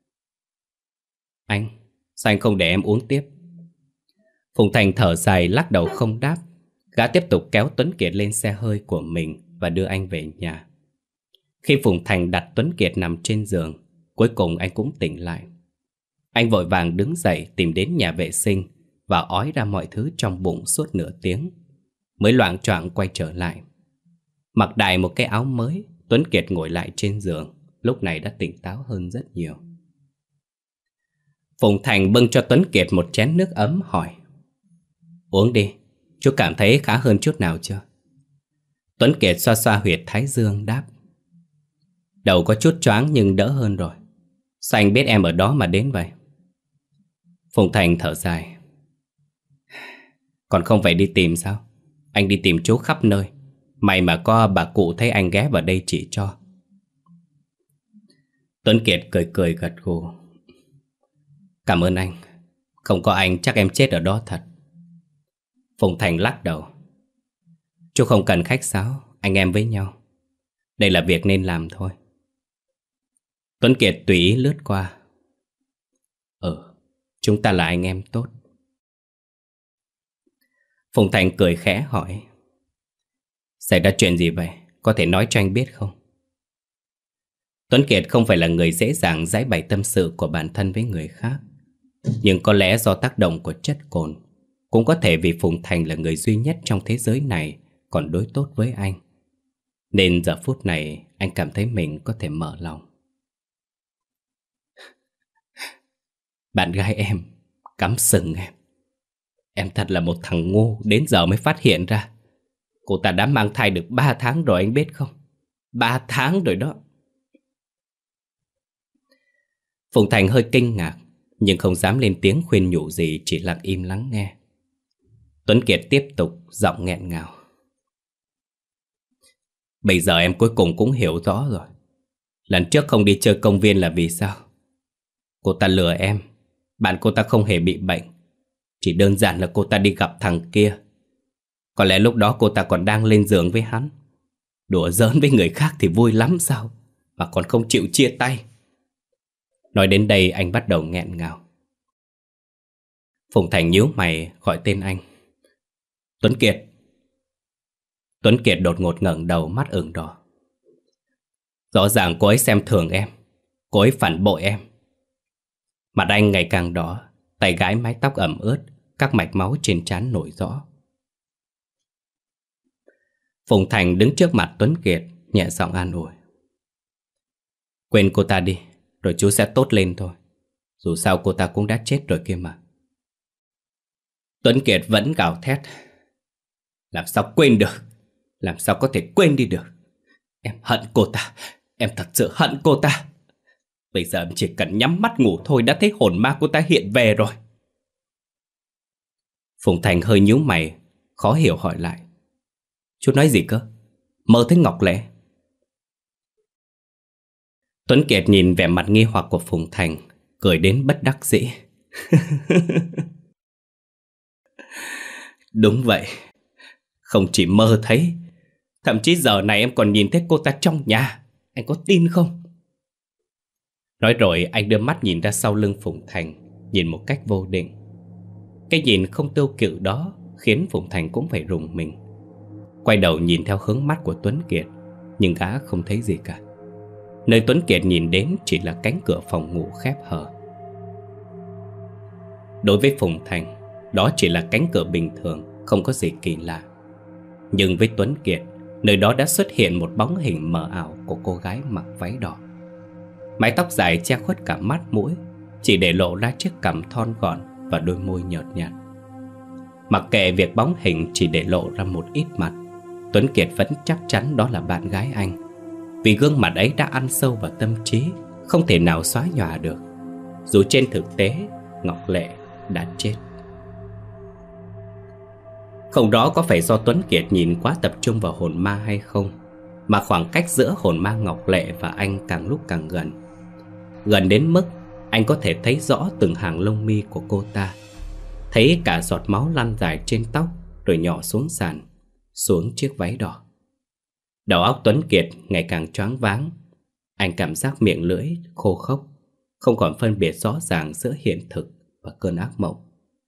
Sao anh không để em uống tiếp?" Phùng Thành thở dài lắc đầu không đáp. Gã tiếp tục kéo Tuấn Kiệt lên xe hơi của mình và đưa anh về nhà. Khi Phùng Thành đặt Tuấn Kiệt nằm trên giường, cuối cùng anh cũng tỉnh lại. Anh vội vàng đứng dậy tìm đến nhà vệ sinh và ói ra mọi thứ trong bụng suốt nửa tiếng, mới loạng choạng quay trở lại. Mặc đại một cái áo mới, Tuấn Kiệt ngồi lại trên giường, lúc này đã tỉnh táo hơn rất nhiều. Phùng Thành bưng cho Tuấn Kiệt một chén nước ấm hỏi: "Uống đi, chú cảm thấy khá hơn chút nào chưa?" Tuấn Kiệt xoa xoa huyệt thái dương đáp: "Đầu có chút choáng nhưng đỡ hơn rồi. Sao anh biết em ở đó mà đến vậy?" Phùng Thành thở dài: "Còn không phải đi tìm sao? Anh đi tìm chú khắp nơi. May mà có bà cụ thấy anh ghé vào đây chỉ cho." Tuấn Kiệt cười cười gật gù. Cảm ơn anh. Không có anh chắc em chết ở đó thật. Phùng Thành lắc đầu. Chú không cần khách sáo, anh em với nhau. Đây là việc nên làm thôi. Tuấn Kiệt tùy ý lướt qua. Chúng ta là anh em tốt. Phùng Thành cười khẽ hỏi. Xảy ra chuyện gì vậy? Có thể nói cho anh biết không? Tuấn Kiệt không phải là người dễ dàng giải bày tâm sự của bản thân với người khác. Nhưng có lẽ do tác động của chất cồn, cũng có thể vì Phùng Thành là người duy nhất trong thế giới này còn đối tốt với anh, nên giờ phút này anh cảm thấy mình có thể mở lòng. Bạn gái em cắm sừng em. Em thật là một thằng ngu, đến giờ mới phát hiện ra. Cô ta đã mang thai được 3 tháng rồi anh biết không? 3 tháng rồi đó. Phùng Thành hơi kinh ngạc, nhưng không dám lên tiếng khuyên nhủ gì, chỉ lặng im lắng nghe. Tuấn Kiệt tiếp tục giọng nghẹn ngào. Bây giờ em cuối cùng cũng hiểu rõ rồi. Lần trước không đi chơi công viên là vì sao? Cô ta lừa em. Bạn cô ta không hề bị bệnh. Chỉ đơn giản là cô ta đi gặp thằng kia. Có lẽ lúc đó cô ta còn đang lên giường với hắn. Đùa giỡn với người khác thì vui lắm sao, mà còn không chịu chia tay. Nói đến đây anh bắt đầu nghẹn ngào. Phùng Thành nhíu mày gọi tên anh. Tuấn Kiệt. Tuấn Kiệt đột ngột ngẩng đầu, mắt ửng đỏ. Rõ ràng cô ấy xem thường em. Cô ấy phản bội em. Mặt anh ngày càng đỏ, tay gãi mái tóc ẩm ướt, các mạch máu trên trán nổi rõ. Phùng Thành đứng trước mặt Tuấn Kiệt, nhẹ giọng an ủi. Quên cô ta đi, rồi chú sẽ tốt lên thôi. Dù sao cô ta cũng đã chết rồi kia mà. Tuấn Kiệt vẫn gào thét. Làm sao quên được? Làm sao có thể quên đi được? Em hận cô ta. Em thật sự hận cô ta. Bây giờ em chỉ cần nhắm mắt ngủ thôi đã thấy hồn ma cô ta hiện về rồi. Phùng Thành hơi nhíu mày, khó hiểu hỏi lại. Chú nói gì cơ? Mơ thấy Ngọc Lệ? Tuấn Kiệt nhìn vẻ mặt nghi hoặc của Phùng Thành, cười đến bất đắc dĩ. Đúng vậy. Không chỉ mơ thấy, thậm chí giờ này em còn nhìn thấy cô ta trong nhà. Anh có tin không? Nói rồi anh đưa mắt nhìn ra sau lưng Phùng Thành, nhìn một cách vô định. Cái nhìn không tiêu cự đó khiến Phùng Thành cũng phải rùng mình. Quay đầu nhìn theo hướng mắt của Tuấn Kiệt, nhưng gã không thấy gì cả. Nơi Tuấn Kiệt nhìn đến chỉ là cánh cửa phòng ngủ khép hờ. Đối với Phùng Thành, đó chỉ là cánh cửa bình thường, không có gì kỳ lạ. Nhưng với Tuấn Kiệt, nơi đó đã xuất hiện một bóng hình mờ ảo của cô gái mặc váy đỏ. Mái tóc dài che khuất cả mắt mũi, chỉ để lộ ra chiếc cằm thon gọn và đôi môi nhợt nhạt. Mặc kệ việc bóng hình chỉ để lộ ra một ít mặt, Tuấn Kiệt vẫn chắc chắn đó là bạn gái anh. Vì gương mặt ấy đã ăn sâu vào tâm trí, không thể nào xóa nhòa được. Dù trên thực tế Ngọc Lệ đã chết. Không rõ có phải do Tuấn Kiệt nhìn quá tập trung vào hồn ma hay không, mà khoảng cách giữa hồn ma Ngọc Lệ và anh càng lúc càng gần. Gần đến mức anh có thể thấy rõ từng hàng lông mi của cô ta, thấy cả giọt máu lăn dài trên tóc rồi nhỏ xuống sàn, xuống chiếc váy đỏ. Đầu óc Tuấn Kiệt ngày càng choáng váng. Anh cảm giác miệng lưỡi khô khốc, không còn phân biệt rõ ràng giữa hiện thực và cơn ác mộng.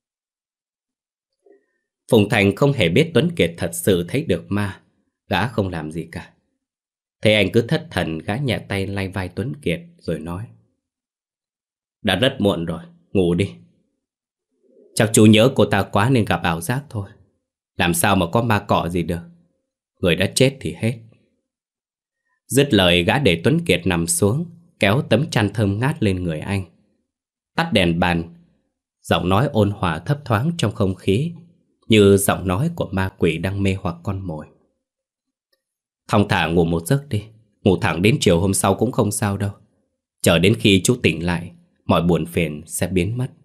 Phùng Thành không hề biết Tuấn Kiệt thật sự thấy được ma. Gã không làm gì cả. Thấy anh cứ thất thần, gã nhẹ tay lay vai Tuấn Kiệt rồi nói. Đã rất muộn rồi, ngủ đi. Chắc chú nhớ cô ta quá nên gặp ảo giác thôi. Làm sao mà có ma cọ gì được. Người đã chết thì hết. Dứt lời gã để Tuấn Kiệt nằm xuống, kéo tấm chăn thơm ngát lên người anh. Tắt đèn bàn. Giọng nói ôn hòa thấp thoáng trong không khí, như giọng nói của ma quỷ đang mê hoặc con mồi. Thong thả ngủ một giấc đi. Ngủ thẳng đến chiều hôm sau cũng không sao đâu. Chờ đến khi chú tỉnh lại, mọi buồn phiền sẽ biến mất.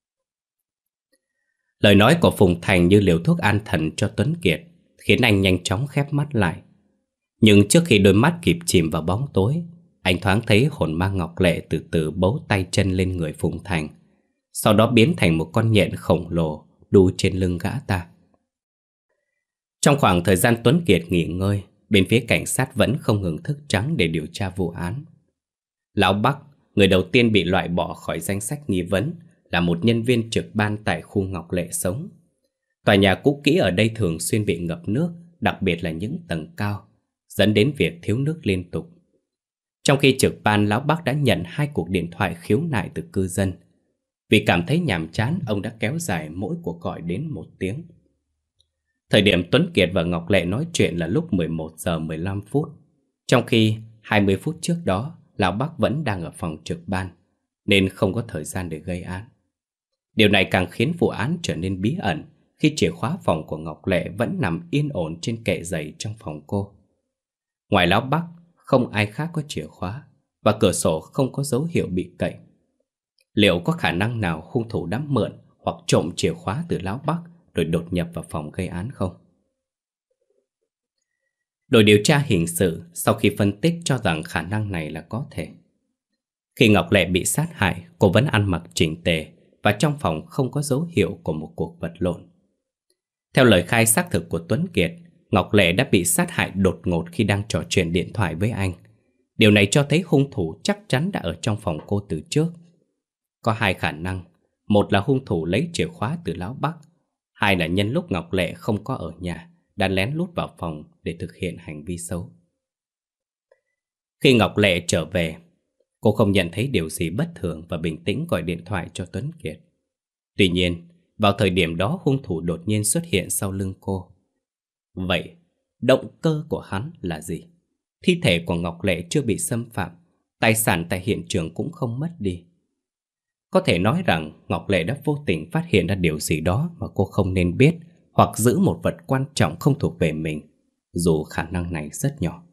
Lời nói của Phùng Thành như liều thuốc an thần cho Tuấn Kiệt, khiến anh nhanh chóng khép mắt lại. Nhưng trước khi đôi mắt kịp chìm vào bóng tối, Anh thoáng thấy hồn ma Ngọc Lệ từ từ bấu tay chân lên người Phùng Thành, sau đó biến thành một con nhện khổng lồ đu trên lưng gã ta. Trong khoảng thời gian Tuấn Kiệt nghỉ ngơi, bên phía cảnh sát vẫn không ngừng thức trắng để điều tra vụ án. Lão Bắc, người đầu tiên bị loại bỏ khỏi danh sách nghi vấn, là một nhân viên trực ban tại khu Ngọc Lệ sống. Tòa nhà cũ kỹ ở đây thường xuyên bị ngập nước, đặc biệt là những tầng cao, dẫn đến việc thiếu nước liên tục. Trong khi trực ban, Lão Bắc đã nhận 2 cuộc điện thoại khiếu nại từ cư dân. Vì cảm thấy nhàm chán, ông đã kéo dài mỗi cuộc gọi đến 1 tiếng. Thời điểm Tuấn Kiệt và Ngọc Lệ nói chuyện là lúc 11 giờ 15 phút. Trong khi 20 phút trước đó, Lão Bắc vẫn đang ở phòng trực ban, nên không có thời gian để gây án. Điều này càng khiến vụ án trở nên bí ẩn khi chìa khóa phòng của Ngọc Lệ vẫn nằm yên ổn trên kệ giày trong phòng cô. Ngoài Lão Bắc, không ai khác có chìa khóa, và cửa sổ không có dấu hiệu bị cậy. Liệu có khả năng nào hung thủ đã mượn hoặc trộm chìa khóa từ Lão Bắc rồi đột nhập vào phòng gây án không? Đội điều tra hình sự sau khi phân tích cho rằng khả năng này là có thể. Khi Ngọc Lệ bị sát hại, cô vẫn ăn mặc chỉnh tề và trong phòng không có dấu hiệu của một cuộc vật lộn. Theo lời khai xác thực của Tuấn Kiệt, Ngọc Lệ đã bị sát hại đột ngột khi đang trò chuyện điện thoại với anh. Điều này cho thấy hung thủ chắc chắn đã ở trong phòng cô từ trước. Có 2 khả năng. Một là hung thủ lấy chìa khóa từ Lão Bắc. 2 là nhân lúc Ngọc Lệ không có ở nhà, đã lén lút vào phòng để thực hiện hành vi xấu. Khi Ngọc Lệ trở về, cô không nhận thấy điều gì bất thường và bình tĩnh gọi điện thoại cho Tuấn Kiệt. Tuy nhiên, vào thời điểm đó hung thủ đột nhiên xuất hiện sau lưng cô. Vậy, động cơ của hắn là gì? Thi thể của Ngọc Lệ chưa bị xâm phạm, tài sản tại hiện trường cũng không mất đi. Có thể nói rằng Ngọc Lệ đã vô tình phát hiện ra điều gì đó mà cô không nên biết, hoặc giữ một vật quan trọng không thuộc về mình, dù khả năng này rất nhỏ.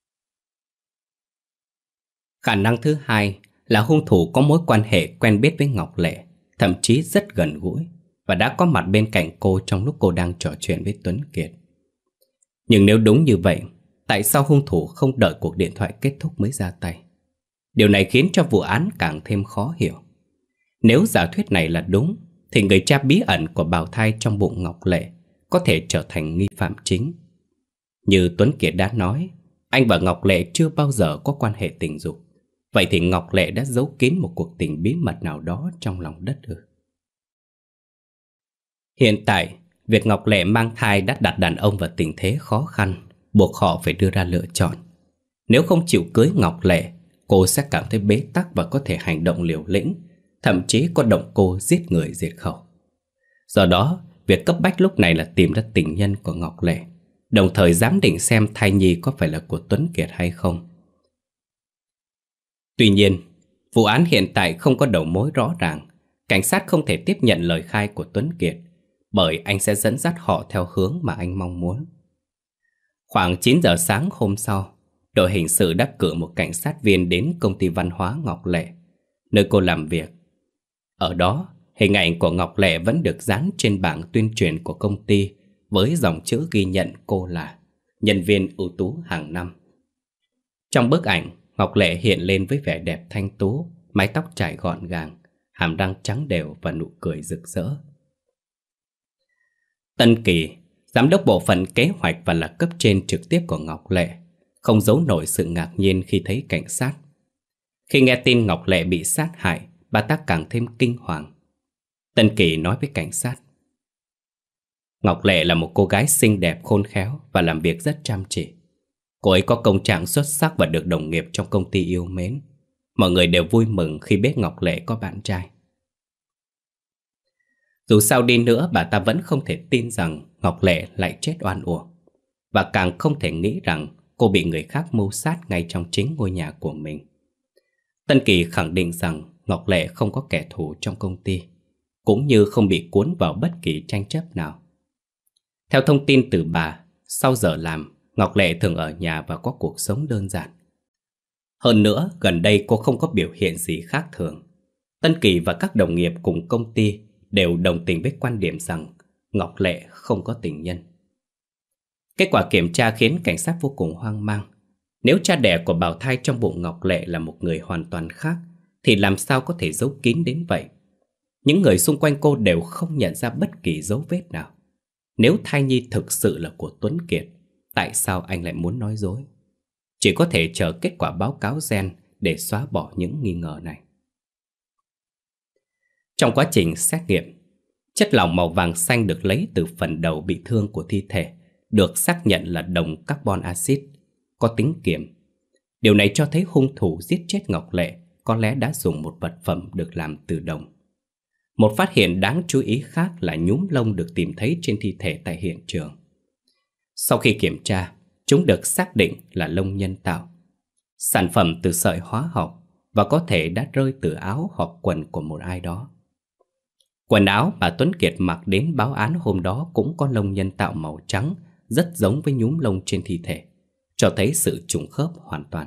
Khả năng thứ 2 là hung thủ có mối quan hệ quen biết với Ngọc Lệ, thậm chí rất gần gũi, và đã có mặt bên cạnh cô trong lúc cô đang trò chuyện với Tuấn Kiệt. Nhưng nếu đúng như vậy, tại sao hung thủ không đợi cuộc điện thoại kết thúc mới ra tay? Điều này khiến cho vụ án càng thêm khó hiểu. Nếu giả thuyết này là đúng, thì người cha bí ẩn của bào thai trong bụng Ngọc Lệ có thể trở thành nghi phạm chính. Như Tuấn Kiệt đã nói, anh và Ngọc Lệ chưa bao giờ có quan hệ tình dục. Vậy thì Ngọc Lệ đã giấu kín một cuộc tình bí mật nào đó trong lòng đất ư? Hiện tại, việc Ngọc Lệ mang thai đã đặt đàn ông vào tình thế khó khăn, buộc họ phải đưa ra lựa chọn. Nếu không chịu cưới Ngọc Lệ, cô sẽ cảm thấy bế tắc và có thể hành động liều lĩnh, thậm chí có động cô giết người diệt khẩu. Do đó, việc cấp bách lúc này là tìm ra tình nhân của Ngọc Lệ, đồng thời giám định xem thai nhi có phải là của Tuấn Kiệt hay không. Tuy nhiên, vụ án hiện tại không có đầu mối rõ ràng. Cảnh sát không thể tiếp nhận lời khai của Tuấn Kiệt, bởi anh sẽ dẫn dắt họ theo hướng mà anh mong muốn. Khoảng 9 giờ sáng hôm sau, đội hình sự đã cử một cảnh sát viên đến công ty văn hóa Ngọc Lệ, nơi cô làm việc. Ở đó, hình ảnh của Ngọc Lệ vẫn được dán trên bảng tuyên truyền của công ty với dòng chữ ghi nhận cô là nhân viên ưu tú hàng năm. Trong bức ảnh, Ngọc Lệ hiện lên với vẻ đẹp thanh tú, mái tóc trải gọn gàng, hàm răng trắng đều và nụ cười rực rỡ. Tân Kỳ, giám đốc bộ phận kế hoạch và là cấp trên trực tiếp của Ngọc Lệ, không giấu nổi sự ngạc nhiên khi thấy cảnh sát. Khi nghe tin Ngọc Lệ bị sát hại, bà ta càng thêm kinh hoàng. Tân Kỳ nói với cảnh sát: Ngọc Lệ là một cô gái xinh đẹp, khôn khéo và làm việc rất chăm chỉ. Cô ấy có công trạng xuất sắc và được đồng nghiệp trong công ty yêu mến. Mọi người đều vui mừng khi biết Ngọc Lệ có bạn trai. Dù sao đi nữa, bà ta vẫn không thể tin rằng Ngọc Lệ lại chết oan uổng, và càng không thể nghĩ rằng cô bị người khác mưu sát ngay trong chính ngôi nhà của mình. Tân Kỳ khẳng định rằng Ngọc Lệ không có kẻ thù trong công ty, cũng như không bị cuốn vào bất kỳ tranh chấp nào. Theo thông tin từ bà, sau giờ làm, Ngọc Lệ thường ở nhà và có cuộc sống đơn giản. Hơn nữa, gần đây cô không có biểu hiện gì khác thường. Tân Kỳ và các đồng nghiệp cùng công ty đều đồng tình với quan điểm rằng Ngọc Lệ không có tình nhân. Kết quả kiểm tra khiến cảnh sát vô cùng hoang mang. Nếu cha đẻ của bào thai trong bụng Ngọc Lệ là một người hoàn toàn khác, thì làm sao có thể giấu kín đến vậy? Những người xung quanh cô đều không nhận ra bất kỳ dấu vết nào. Nếu thai nhi thực sự là của Tuấn Kiệt, tại sao anh lại muốn nói dối? Chỉ có thể chờ kết quả báo cáo gen để xóa bỏ những nghi ngờ này. Trong quá trình xét nghiệm, chất lỏng màu vàng xanh được lấy từ phần đầu bị thương của thi thể được xác nhận là đồng carbon axit, có tính kiềm. Điều này cho thấy hung thủ giết chết Ngọc Lệ có lẽ đã dùng một vật phẩm được làm từ đồng. Một phát hiện đáng chú ý khác là nhúm lông được tìm thấy trên thi thể tại hiện trường. Sau khi kiểm tra, chúng được xác định là lông nhân tạo, sản phẩm từ sợi hóa học và có thể đã rơi từ áo hoặc quần của một ai đó. Quần áo mà Tuấn Kiệt mặc đến báo án hôm đó cũng có lông nhân tạo màu trắng, rất giống với nhúm lông trên thi thể, cho thấy sự trùng khớp hoàn toàn.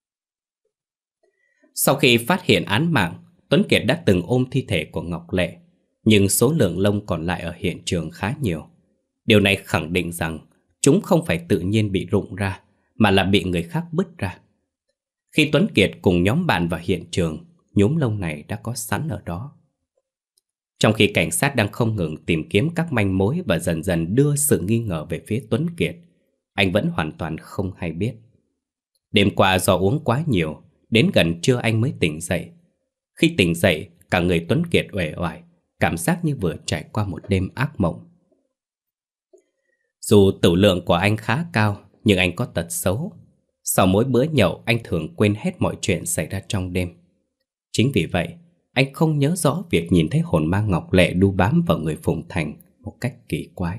Sau khi phát hiện án mạng, Tuấn Kiệt đã từng ôm thi thể của Ngọc Lệ, nhưng số lượng lông còn lại ở hiện trường khá nhiều. Điều này khẳng định rằng chúng không phải tự nhiên bị rụng ra, mà là bị người khác bứt ra. Khi Tuấn Kiệt cùng nhóm bạn vào hiện trường, nhúm lông này đã có sẵn ở đó. Trong khi cảnh sát đang không ngừng tìm kiếm các manh mối và dần dần đưa sự nghi ngờ về phía Tuấn Kiệt, anh vẫn hoàn toàn không hay biết. Đêm qua do uống quá nhiều, đến gần trưa anh mới tỉnh dậy. Khi tỉnh dậy, cả người Tuấn Kiệt uể oải, cảm giác như vừa trải qua một đêm ác mộng. Dù tửu lượng của anh khá cao, nhưng anh có tật xấu. Sau mỗi bữa nhậu, anh thường quên hết mọi chuyện xảy ra trong đêm. Chính vì vậy, anh không nhớ rõ việc nhìn thấy hồn ma Ngọc Lệ đu bám vào người Phùng Thành một cách kỳ quái.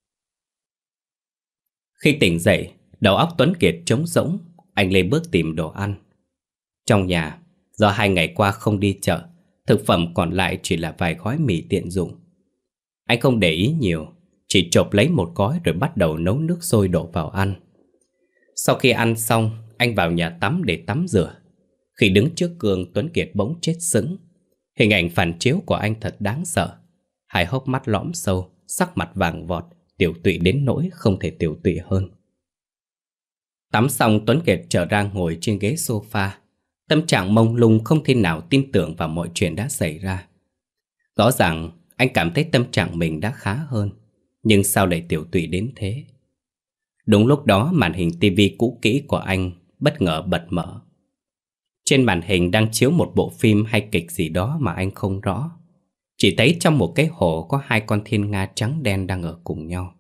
Khi tỉnh dậy, đầu óc Tuấn Kiệt trống rỗng, anh lên bước tìm đồ ăn. Trong nhà, do 2 ngày qua không đi chợ, thực phẩm còn lại chỉ là vài gói mì tiện dụng. Anh không để ý nhiều, chỉ chộp lấy một gói rồi bắt đầu nấu nước sôi đổ vào ăn. Sau khi ăn xong, anh vào nhà tắm để tắm rửa. Khi đứng trước gương, Tuấn Kiệt bỗng chết sững. Hình ảnh phản chiếu của anh thật đáng sợ. Hai hốc mắt lõm sâu, sắc mặt vàng vọt, tiểu tụy đến nỗi không thể tiểu tụy hơn. Tắm xong, Tuấn Kiệt trở ra ngồi trên ghế sofa. Tâm trạng mông lung, không thể nào tin tưởng vào mọi chuyện đã xảy ra. Rõ ràng anh cảm thấy tâm trạng mình đã khá hơn, nhưng sao lại tiểu tụy đến thế? Đúng lúc đó, màn hình tivi cũ kỹ của anh bất ngờ bật mở. Trên màn hình đang chiếu một bộ phim hay kịch gì đó mà anh không rõ. Chỉ thấy trong một cái hồ có 2 con thiên nga trắng đen đang ở cùng nhau.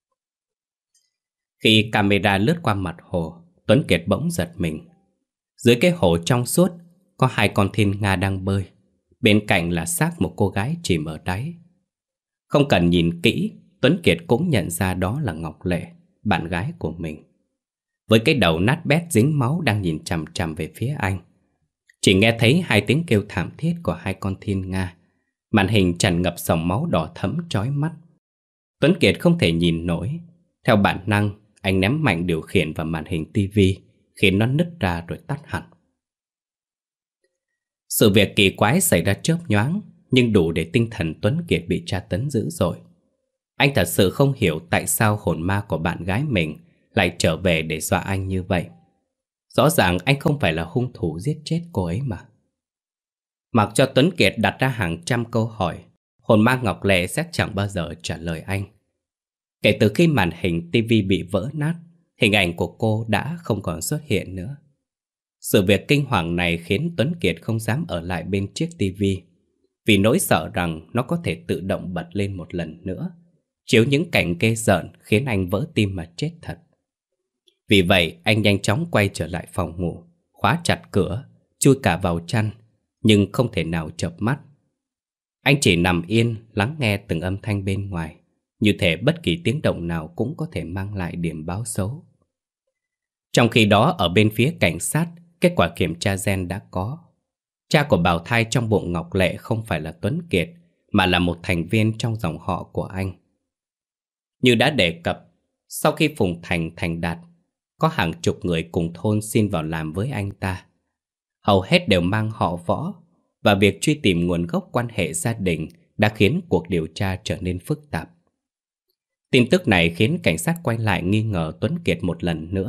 Khi camera lướt qua mặt hồ, Tuấn Kiệt bỗng giật mình. Dưới cái hồ trong suốt có 2 con thiên nga đang bơi. Bên cạnh là xác một cô gái chìm ở đáy. Không cần nhìn kỹ, Tuấn Kiệt cũng nhận ra đó là Ngọc Lệ, bạn gái của mình. Với cái đầu nát bét dính máu đang nhìn chằm chằm về phía anh. Chỉ nghe thấy 2 tiếng kêu thảm thiết của 2 con thiên nga. Màn hình tràn ngập dòng máu đỏ thẫm chói mắt. Tuấn Kiệt không thể nhìn nổi. Theo bản năng, anh ném mạnh điều khiển vào màn hình tivi, khiến nó nứt ra rồi tắt hẳn. Sự việc kỳ quái xảy ra chớp nhoáng, nhưng đủ để tinh thần Tuấn Kiệt bị tra tấn dữ dội. Anh thật sự không hiểu tại sao hồn ma của bạn gái mình lại trở về để dọa anh như vậy. Rõ ràng anh không phải là hung thủ giết chết cô ấy mà. Mặc cho Tuấn Kiệt đặt ra hàng trăm câu hỏi, hồn ma Ngọc Lệ sẽ chẳng bao giờ trả lời anh. Kể từ khi màn hình tivi bị vỡ nát, hình ảnh của cô đã không còn xuất hiện nữa. Sự việc kinh hoàng này khiến Tuấn Kiệt không dám ở lại bên chiếc tivi, vì nỗi sợ rằng nó có thể tự động bật lên một lần nữa, chiếu những cảnh ghê rợn khiến anh vỡ tim mà chết thật. Vì vậy anh nhanh chóng quay trở lại phòng ngủ, khóa chặt cửa, chui cả vào chăn, nhưng không thể nào chợp mắt. Anh chỉ nằm yên lắng nghe từng âm thanh bên ngoài, như thể bất kỳ tiếng động nào cũng có thể mang lại điểm báo xấu. Trong khi đó, ở bên phía cảnh sát, kết quả kiểm tra gen đã có. Cha của bào thai trong bụng Ngọc Lệ không phải là Tuấn Kiệt, mà là một thành viên trong dòng họ của anh. Như đã đề cập, sau khi Phùng Thành thành đạt, có hàng chục người cùng thôn xin vào làm với anh ta. Hầu hết đều mang họ Võ, và việc truy tìm nguồn gốc quan hệ gia đình đã khiến cuộc điều tra trở nên phức tạp. Tin tức này khiến cảnh sát quay lại nghi ngờ Tuấn Kiệt một lần nữa,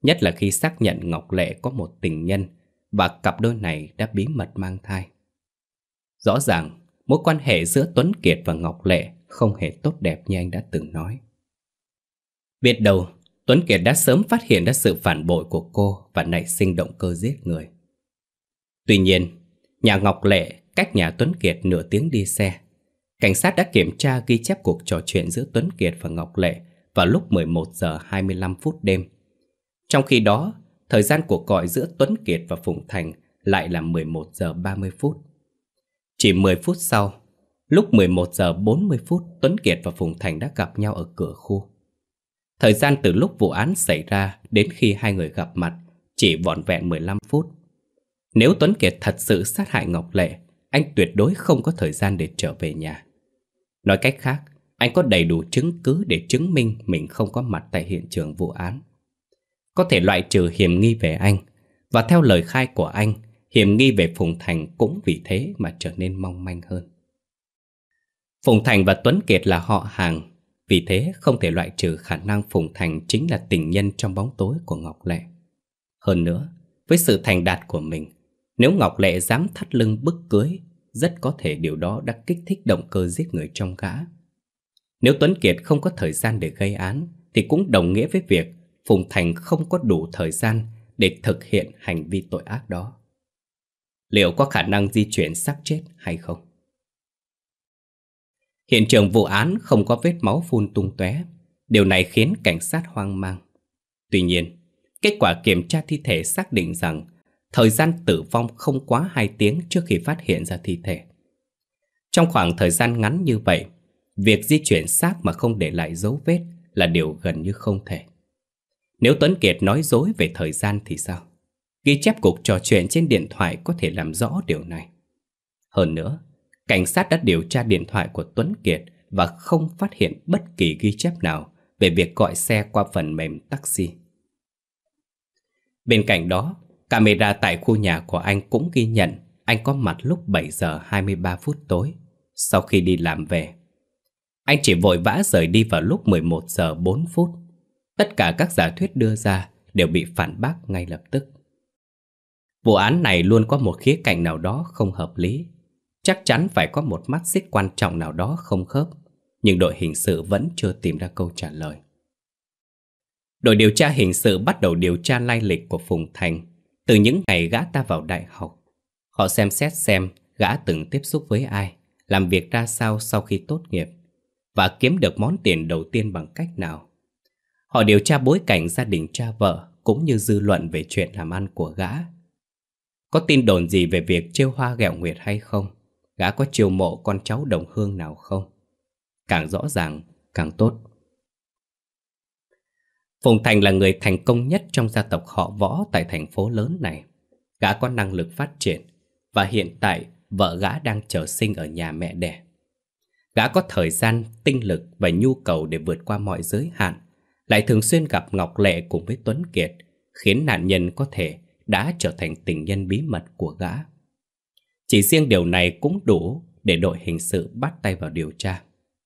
nhất là khi xác nhận Ngọc Lệ có một tình nhân và cặp đôi này đã bí mật mang thai. Rõ ràng, mối quan hệ giữa Tuấn Kiệt và Ngọc Lệ không hề tốt đẹp như anh đã từng nói. Biết đâu, Tuấn Kiệt đã sớm phát hiện ra sự phản bội của cô và nảy sinh động cơ giết người. Tuy nhiên, nhà Ngọc Lệ cách nhà Tuấn Kiệt nửa tiếng đi xe. Cảnh sát đã kiểm tra ghi chép cuộc trò chuyện giữa Tuấn Kiệt và Ngọc Lệ vào lúc 11 giờ 25 phút đêm. Trong khi đó, thời gian cuộc gọi giữa Tuấn Kiệt và Phùng Thành lại là 11 giờ 30 phút. Chỉ 10 phút sau, lúc 11 giờ 40 phút, Tuấn Kiệt và Phùng Thành đã gặp nhau ở cửa khu. Thời gian từ lúc vụ án xảy ra đến khi hai người gặp mặt chỉ vỏn vẹn 15 phút. Nếu Tuấn Kiệt thật sự sát hại Ngọc Lệ, anh tuyệt đối không có thời gian để trở về nhà. Nói cách khác, anh có đầy đủ chứng cứ để chứng minh mình không có mặt tại hiện trường vụ án. Có thể loại trừ hiểm nghi về anh, và theo lời khai của anh, hiểm nghi về Phùng Thành cũng vì thế mà trở nên mong manh hơn. Phùng Thành và Tuấn Kiệt là họ hàng, vì thế không thể loại trừ khả năng Phùng Thành chính là tình nhân trong bóng tối của Ngọc Lệ. Hơn nữa, với sự thành đạt của mình, nếu Ngọc Lệ dám thắt lưng bức cưới, rất có thể điều đó đã kích thích động cơ giết người trong gã. Nếu Tuấn Kiệt không có thời gian để gây án, thì cũng đồng nghĩa với việc Phùng Thành không có đủ thời gian để thực hiện hành vi tội ác đó. Liệu có khả năng di chuyển xác chết hay không? Hiện trường vụ án không có vết máu phun tung tóe. Điều này khiến cảnh sát hoang mang. Tuy nhiên, kết quả kiểm tra thi thể xác định rằng thời gian tử vong không quá 2 tiếng trước khi phát hiện ra thi thể. Trong khoảng thời gian ngắn như vậy, việc di chuyển xác mà không để lại dấu vết là điều gần như không thể. Nếu Tuấn Kiệt nói dối về thời gian thì sao? Ghi chép cuộc trò chuyện trên điện thoại có thể làm rõ điều này. Hơn nữa, cảnh sát đã điều tra điện thoại của Tuấn Kiệt và không phát hiện bất kỳ ghi chép nào về việc gọi xe qua phần mềm taxi. Bên cạnh đó, camera tại khu nhà của anh cũng ghi nhận anh có mặt lúc 7 giờ 23 phút tối sau khi đi làm về. Anh chỉ vội vã rời đi vào lúc 11 giờ 4 phút. Tất cả các giả thuyết đưa ra đều bị phản bác ngay lập tức. Vụ án này luôn có một khía cạnh nào đó không hợp lý. Chắc chắn phải có một mắt xích quan trọng nào đó không khớp, nhưng đội hình sự vẫn chưa tìm ra câu trả lời. Đội điều tra hình sự bắt đầu điều tra lai lịch của Phùng Thành từ những ngày gã ta vào đại học. Họ xem xét xem gã từng tiếp xúc với ai, làm việc ra sao sau khi tốt nghiệp, và kiếm được món tiền đầu tiên bằng cách nào. Họ điều tra bối cảnh gia đình cha vợ cũng như dư luận về chuyện làm ăn của gã. Có tin đồn gì về việc trêu hoa ghẹo nguyệt hay không? Gã có chiêu mộ con cháu đồng hương nào không? Càng rõ ràng, càng tốt. Phùng Thành là người thành công nhất trong gia tộc họ Võ tại thành phố lớn này. Gã có năng lực phát triển, và hiện tại vợ gã đang chờ sinh ở nhà mẹ đẻ. Gã có thời gian, tinh lực và nhu cầu để vượt qua mọi giới hạn, lại thường xuyên gặp Ngọc Lệ cùng với Tuấn Kiệt, khiến nạn nhân có thể đã trở thành tình nhân bí mật của gã. Chỉ riêng điều này cũng đủ để đội hình sự bắt tay vào điều tra.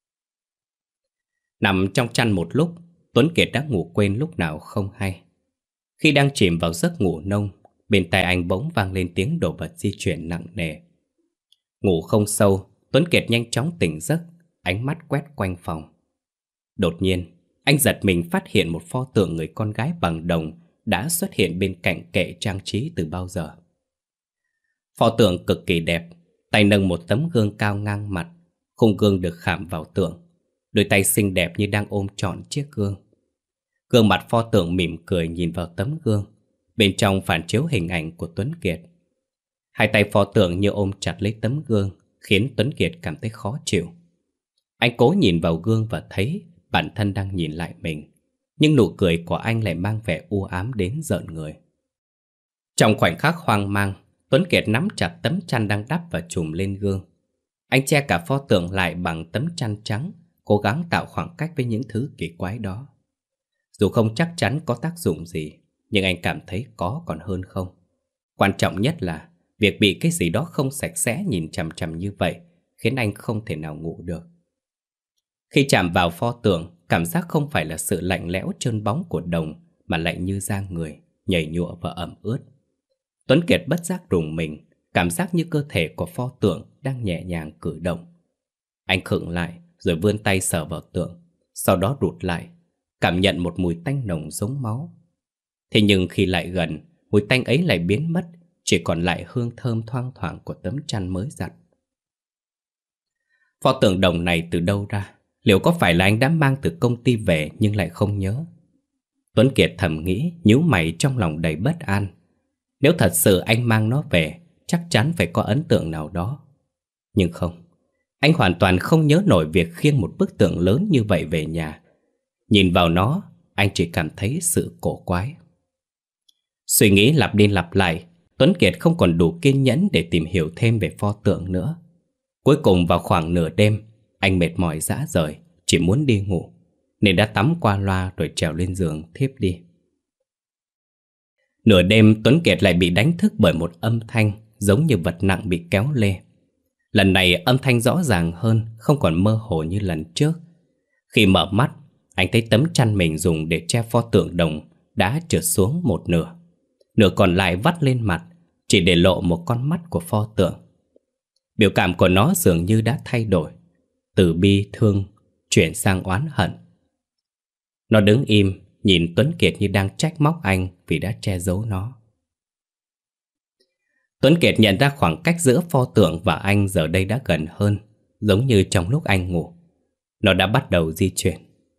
Nằm trong chăn một lúc, Tuấn Kiệt đã ngủ quên lúc nào không hay. Khi đang chìm vào giấc ngủ nông, bên tai anh bỗng vang lên tiếng đồ vật di chuyển nặng nề. Ngủ không sâu, Tuấn Kiệt nhanh chóng tỉnh giấc, ánh mắt quét quanh phòng. Đột nhiên, anh giật mình phát hiện một pho tượng người con gái bằng đồng đã xuất hiện bên cạnh kệ trang trí từ bao giờ. Pho tượng cực kỳ đẹp, tay nâng một tấm gương cao ngang mặt, khung gương được khảm vào tượng. Đôi tay xinh đẹp như đang ôm trọn chiếc gương. Gương mặt pho tượng mỉm cười nhìn vào tấm gương, bên trong phản chiếu hình ảnh của Tuấn Kiệt. Hai tay pho tượng như ôm chặt lấy tấm gương, khiến Tuấn Kiệt cảm thấy khó chịu. Anh cố nhìn vào gương và thấy bản thân đang nhìn lại mình, nhưng nụ cười của anh lại mang vẻ u ám đến rợn người. Trong khoảnh khắc hoang mang, Tuấn Kiệt nắm chặt tấm chăn đang đắp và trùm lên gương. Anh che cả pho tượng lại bằng tấm chăn trắng, cố gắng tạo khoảng cách với những thứ kỳ quái đó. Dù không chắc chắn có tác dụng gì, nhưng anh cảm thấy có còn hơn không. Quan trọng nhất là việc bị cái gì đó không sạch sẽ nhìn chằm chằm như vậy khiến anh không thể nào ngủ được. Khi chạm vào pho tượng, cảm giác không phải là sự lạnh lẽo trơn bóng của đồng, mà lạnh như da người, nhầy nhụa và ẩm ướt. Tuấn Kiệt bất giác rùng mình, cảm giác như cơ thể của pho tượng đang nhẹ nhàng cử động. Anh khựng lại rồi vươn tay sờ vào tượng, sau đó rụt lại, cảm nhận một mùi tanh nồng giống máu. Thế nhưng khi lại gần, mùi tanh ấy lại biến mất, chỉ còn lại hương thơm thoang thoảng của tấm chăn mới giặt. Pho tượng đồng này từ đâu ra? Liệu có phải là anh đã mang từ công ty về nhưng lại không nhớ? Tuấn Kiệt thầm nghĩ, nhíu mày trong lòng đầy bất an. Nếu thật sự anh mang nó về, chắc chắn phải có ấn tượng nào đó. Nhưng không, anh hoàn toàn không nhớ nổi việc khiêng một bức tượng lớn như vậy về nhà. Nhìn vào nó, anh chỉ cảm thấy sự cổ quái. Suy nghĩ lặp đi lặp lại, Tuấn Kiệt không còn đủ kiên nhẫn để tìm hiểu thêm về pho tượng nữa. Cuối cùng vào khoảng nửa đêm, anh mệt mỏi rã rời, chỉ muốn đi ngủ, nên đã tắm qua loa rồi trèo lên giường thiếp đi. Nửa đêm Tuấn Kiệt lại bị đánh thức bởi một âm thanh giống như vật nặng bị kéo lê. Lần này âm thanh rõ ràng hơn, không còn mơ hồ như lần trước. Khi mở mắt, anh thấy tấm chăn mình dùng để che pho tượng đồng đã trượt xuống một nửa. Nửa còn lại vắt lên mặt, chỉ để lộ một con mắt của pho tượng. Biểu cảm của nó dường như đã thay đổi, từ bi thương chuyển sang oán hận. Nó đứng im, nhìn Tuấn Kiệt như đang trách móc anh vì đã che giấu nó. Tuấn Kiệt nhận ra khoảng cách giữa pho tượng và anh giờ đây đã gần hơn, giống như trong lúc anh ngủ. Nó đã bắt đầu di chuyển.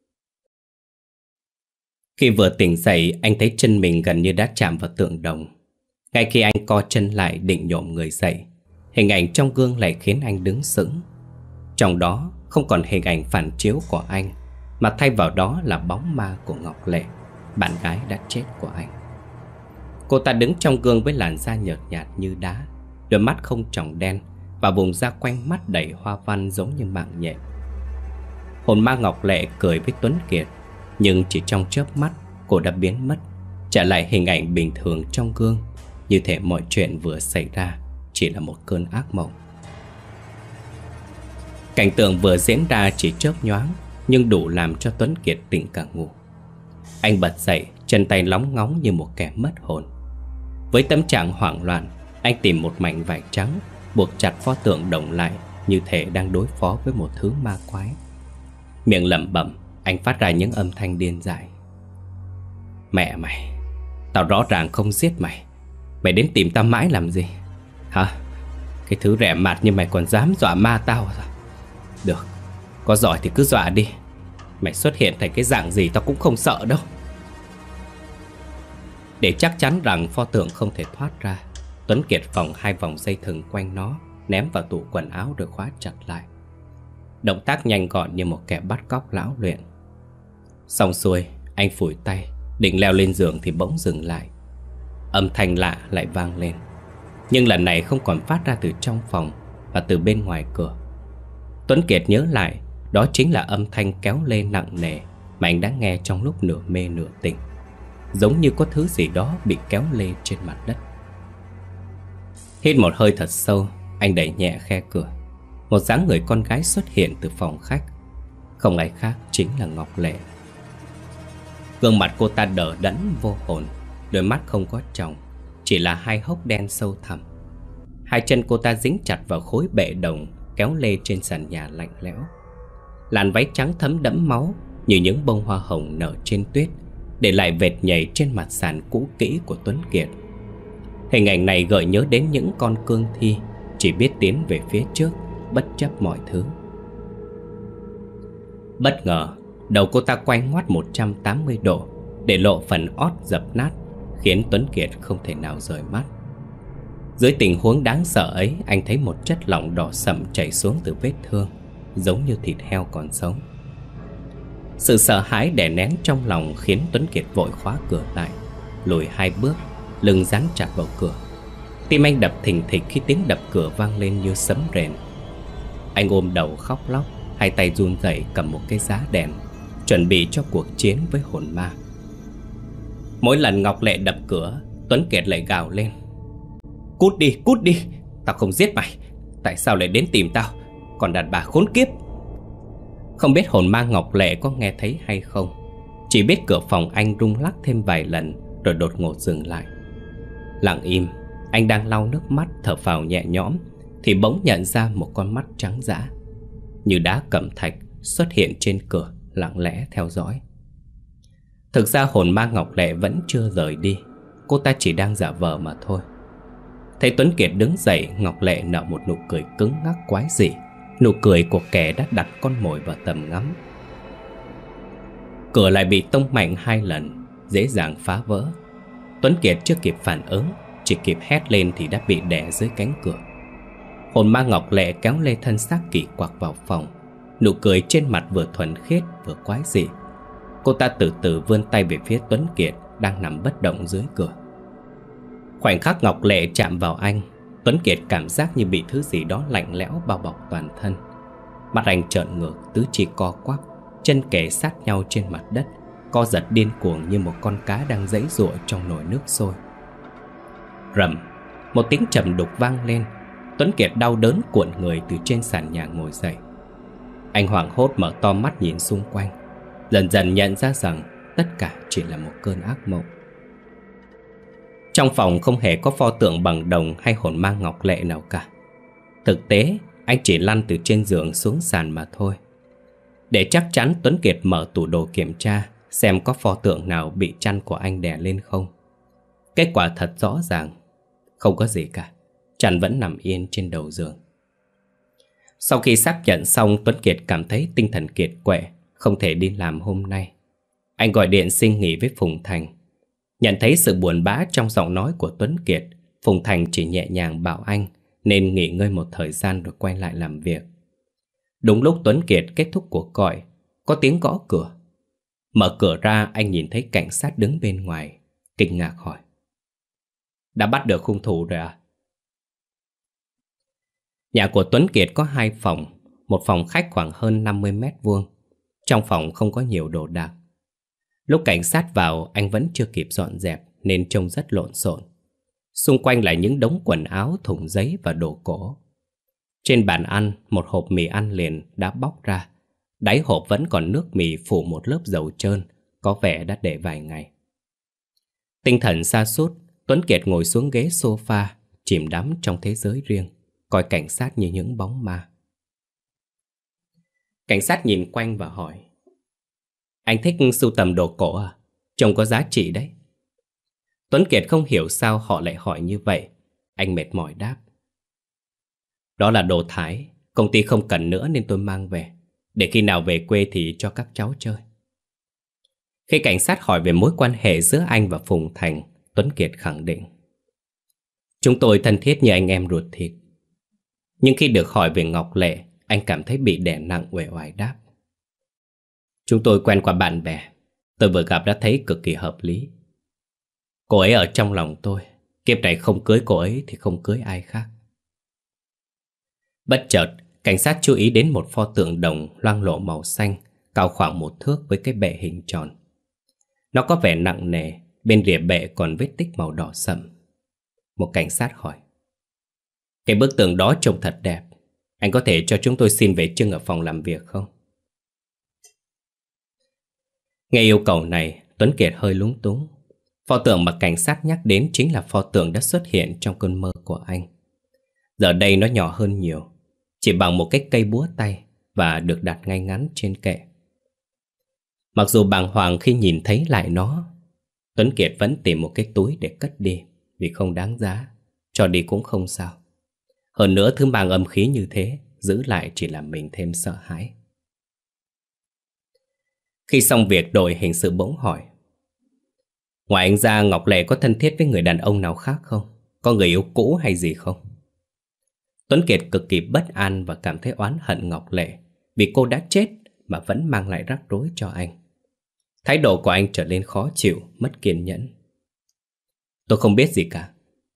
Khi vừa tỉnh dậy, anh thấy chân mình gần như đã chạm vào tượng đồng. Ngay khi anh co chân lại định nhổm người dậy, hình ảnh trong gương lại khiến anh đứng sững. Trong đó không còn hình ảnh phản chiếu của anh, mà thay vào đó là bóng ma của Ngọc Lệ, bạn gái đã chết của anh. Cô ta đứng trong gương với làn da nhợt nhạt như đá, đôi mắt không tròng đen và vùng da quanh mắt đầy hoa văn giống như mạng nhện. Hồn ma Ngọc Lệ cười với Tuấn Kiệt, nhưng chỉ trong chớp mắt cô đã biến mất, trả lại hình ảnh bình thường trong gương, như thể mọi chuyện vừa xảy ra chỉ là một cơn ác mộng. Cảnh tượng vừa diễn ra chỉ chớp nhoáng, nhưng đủ làm cho Tuấn Kiệt tỉnh cả ngủ. Anh bật dậy, chân tay lóng ngóng như một kẻ mất hồn. Với tâm trạng hoảng loạn, anh tìm một mảnh vải trắng, buộc chặt pho tượng đồng lại, như thể đang đối phó với một thứ ma quái. Miệng lẩm bẩm, anh phát ra những âm thanh điên dại. Mẹ mày, tao rõ ràng không giết mày, mày đến tìm tao mãi làm gì? Hả? Cái thứ rẻ mạt như mày còn dám dọa ma tao à? Được, có giỏi thì cứ dọa đi. Mày xuất hiện thành cái dạng gì tao cũng không sợ đâu. Để chắc chắn rằng pho tượng không thể thoát ra, Tuấn Kiệt vòng 2 vòng dây thừng quanh nó, ném vào tủ quần áo rồi khóa chặt lại. Động tác nhanh gọn như một kẻ bắt cóc lão luyện. Xong xuôi, anh phủi tay, định leo lên giường thì bỗng dừng lại. Âm thanh lạ lại vang lên, nhưng lần này không còn phát ra từ trong phòng, mà từ bên ngoài cửa. Tuấn Kiệt nhớ lại, đó chính là âm thanh kéo lê nặng nề mà anh đã nghe trong lúc nửa mê nửa tỉnh, giống như có thứ gì đó bị kéo lê trên mặt đất. Hít một hơi thật sâu, anh đẩy nhẹ khe cửa. Một dáng người con gái xuất hiện từ phòng khách, không ai khác chính là Ngọc Lệ. Gương mặt cô ta đờ đẫn vô hồn, đôi mắt không có tròng, chỉ là hai hốc đen sâu thẳm. Hai chân cô ta dính chặt vào khối bệ đồng kéo lê trên sàn nhà lạnh lẽo. Làn váy trắng thấm đẫm máu như những bông hoa hồng nở trên tuyết, để lại vệt nhầy trên mặt sàn cũ kỹ của Tuấn Kiệt. Hình ảnh này gợi nhớ đến những con cương thi chỉ biết tiến về phía trước, bất chấp mọi thứ. Bất ngờ, đầu cô ta quay ngoắt 180 độ, để lộ phần ót dập nát, khiến Tuấn Kiệt không thể nào rời mắt. Dưới tình huống đáng sợ ấy, anh thấy một chất lỏng đỏ sậm chảy xuống từ vết thương, giống như thịt heo còn sống. Sự sợ hãi đè nén trong lòng khiến Tuấn Kiệt vội khóa cửa lại, lùi 2 bước, lưng dán chặt vào cửa. Tim anh đập thình thịch khi tiếng đập cửa vang lên như sấm rền. Anh ôm đầu khóc lóc, hai tay run rẩy cầm một cái giá đèn, chuẩn bị cho cuộc chiến với hồn ma. Mỗi lần Ngọc Lệ đập cửa, Tuấn Kiệt lại gào lên: cút đi, tao không giết mày. Tại sao lại đến tìm tao, còn đàn bà khốn kiếp. Không biết hồn ma Ngọc Lệ có nghe thấy hay không, Chỉ biết cửa phòng anh rung lắc thêm vài lần rồi đột ngột dừng lại. Lặng im, anh đang lau nước mắt thở phào nhẹ nhõm thì bỗng nhận ra một con mắt trắng dã như đá cẩm thạch xuất hiện trên cửa, lặng lẽ theo dõi. Thực ra hồn ma Ngọc Lệ vẫn chưa rời đi, cô ta chỉ đang giả vờ mà thôi. Thấy Tuấn Kiệt đứng dậy, Ngọc Lệ nở một nụ cười cứng ngắc quái dị, nụ cười của kẻ đã đặt con mồi vào tầm ngắm. Cửa lại bị tông mạnh 2 lần, dễ dàng phá vỡ. Tuấn Kiệt chưa kịp phản ứng, chỉ kịp hét lên thì đã bị đè dưới cánh cửa. Hồn ma Ngọc Lệ kéo lê thân xác kỳ quặc vào phòng, nụ cười trên mặt vừa thuần khiết vừa quái dị. Cô ta từ từ vươn tay về phía Tuấn Kiệt đang nằm bất động dưới cửa. Khoảnh khắc Ngọc Lệ chạm vào anh, Tuấn Kiệt cảm giác như bị thứ gì đó lạnh lẽo bao bọc toàn thân. Mắt anh trợn ngược, tứ chi co quắp, chân kề sát nhau trên mặt đất, co giật điên cuồng như một con cá đang giãy giụa trong nồi nước sôi. Rầm, một tiếng trầm đục vang lên. Tuấn Kiệt đau đớn cuộn người từ trên sàn nhà ngồi dậy. Anh hoảng hốt mở to mắt nhìn xung quanh, dần dần nhận ra rằng tất cả chỉ là một cơn ác mộng. Trong phòng không hề có pho tượng bằng đồng hay hồn ma Ngọc Lệ nào cả. Thực tế, anh chỉ lăn từ trên giường xuống sàn mà thôi. Để chắc chắn, Tuấn Kiệt mở tủ đồ kiểm tra xem có pho tượng nào bị chăn của anh đè lên không. Kết quả thật rõ ràng, không có gì cả. Chăn vẫn nằm yên trên đầu giường. Sau khi xác nhận xong, Tuấn Kiệt cảm thấy tinh thần kiệt quệ, không thể đi làm hôm nay. Anh gọi điện xin nghỉ với Phùng Thành. Nhận thấy sự buồn bã trong giọng nói của Tuấn Kiệt, Phùng Thành chỉ nhẹ nhàng bảo anh nên nghỉ ngơi một thời gian rồi quay lại làm việc. Đúng lúc Tuấn Kiệt kết thúc cuộc gọi, có tiếng gõ cửa. Mở cửa ra, anh nhìn thấy cảnh sát đứng bên ngoài, kinh ngạc hỏi: "Đã bắt được hung thủ rồi à?" Nhà của Tuấn Kiệt có 2 phòng, một phòng khách khoảng hơn 50 mét vuông. Trong phòng không có nhiều đồ đạc. Lúc cảnh sát vào, anh vẫn chưa kịp dọn dẹp nên trông rất lộn xộn. Xung quanh là những đống quần áo, thùng giấy và đồ cổ. Trên bàn ăn, một hộp mì ăn liền đã bóc ra. Đáy hộp vẫn còn nước mì phủ một lớp dầu trơn, có vẻ đã để vài ngày. Tinh thần sa sút, Tuấn Kiệt ngồi xuống ghế sofa, chìm đắm trong thế giới riêng, coi cảnh sát như những bóng ma. Cảnh sát nhìn quanh và hỏi: "Anh thích sưu tầm đồ cổ à? Trông có giá trị đấy." Tuấn Kiệt không hiểu sao họ lại hỏi như vậy. Anh mệt mỏi đáp: "Đó là đồ Thái, công ty không cần nữa nên tôi mang về. Để khi nào về quê thì cho các cháu chơi." Khi cảnh sát hỏi về mối quan hệ giữa anh và Phùng Thành, Tuấn Kiệt khẳng định: "Chúng tôi thân thiết như anh em ruột thịt." Nhưng khi được hỏi về Ngọc Lệ, anh cảm thấy bị đè nặng, uể oải đáp: "Chúng tôi quen qua bạn bè. Tôi vừa gặp đã thấy cực kỳ hợp lý. Cô ấy ở trong lòng tôi. Kiếp này không cưới cô ấy thì không cưới ai khác." Bất chợt, cảnh sát chú ý đến một pho tượng đồng loang lổ màu xanh, cao khoảng 1 thước với cái bệ hình tròn. Nó có vẻ nặng nề, bên rìa bệ còn vết tích màu đỏ sậm. Một cảnh sát hỏi: "Cái bức tượng đó trông thật đẹp. Anh có thể cho chúng tôi xin về trưng ở phòng làm việc không?" Nghe yêu cầu này, Tuấn Kiệt hơi lúng túng. Pho tượng mà cảnh sát nhắc đến chính là pho tượng đã xuất hiện trong cơn mơ của anh. Giờ đây nó nhỏ hơn nhiều, chỉ bằng một cái cây búa tay và được đặt ngay ngắn trên kệ. Mặc dù bàng hoàng khi nhìn thấy lại nó, Tuấn Kiệt vẫn tìm một cái túi để cất đi, vì không đáng giá, cho đi cũng không sao. Hơn nữa, thứ mang âm khí như thế giữ lại chỉ làm mình thêm sợ hãi. Khi xong việc, đội hình sự bỗng hỏi: "Ngoài anh ra, Ngọc Lệ có thân thiết với người đàn ông nào khác không? Có người yêu cũ hay gì không?" Tuấn Kiệt cực kỳ bất an và cảm thấy oán hận Ngọc Lệ vì cô đã chết mà vẫn mang lại rắc rối cho anh. Thái độ của anh trở nên khó chịu, mất kiên nhẫn. "Tôi không biết gì cả."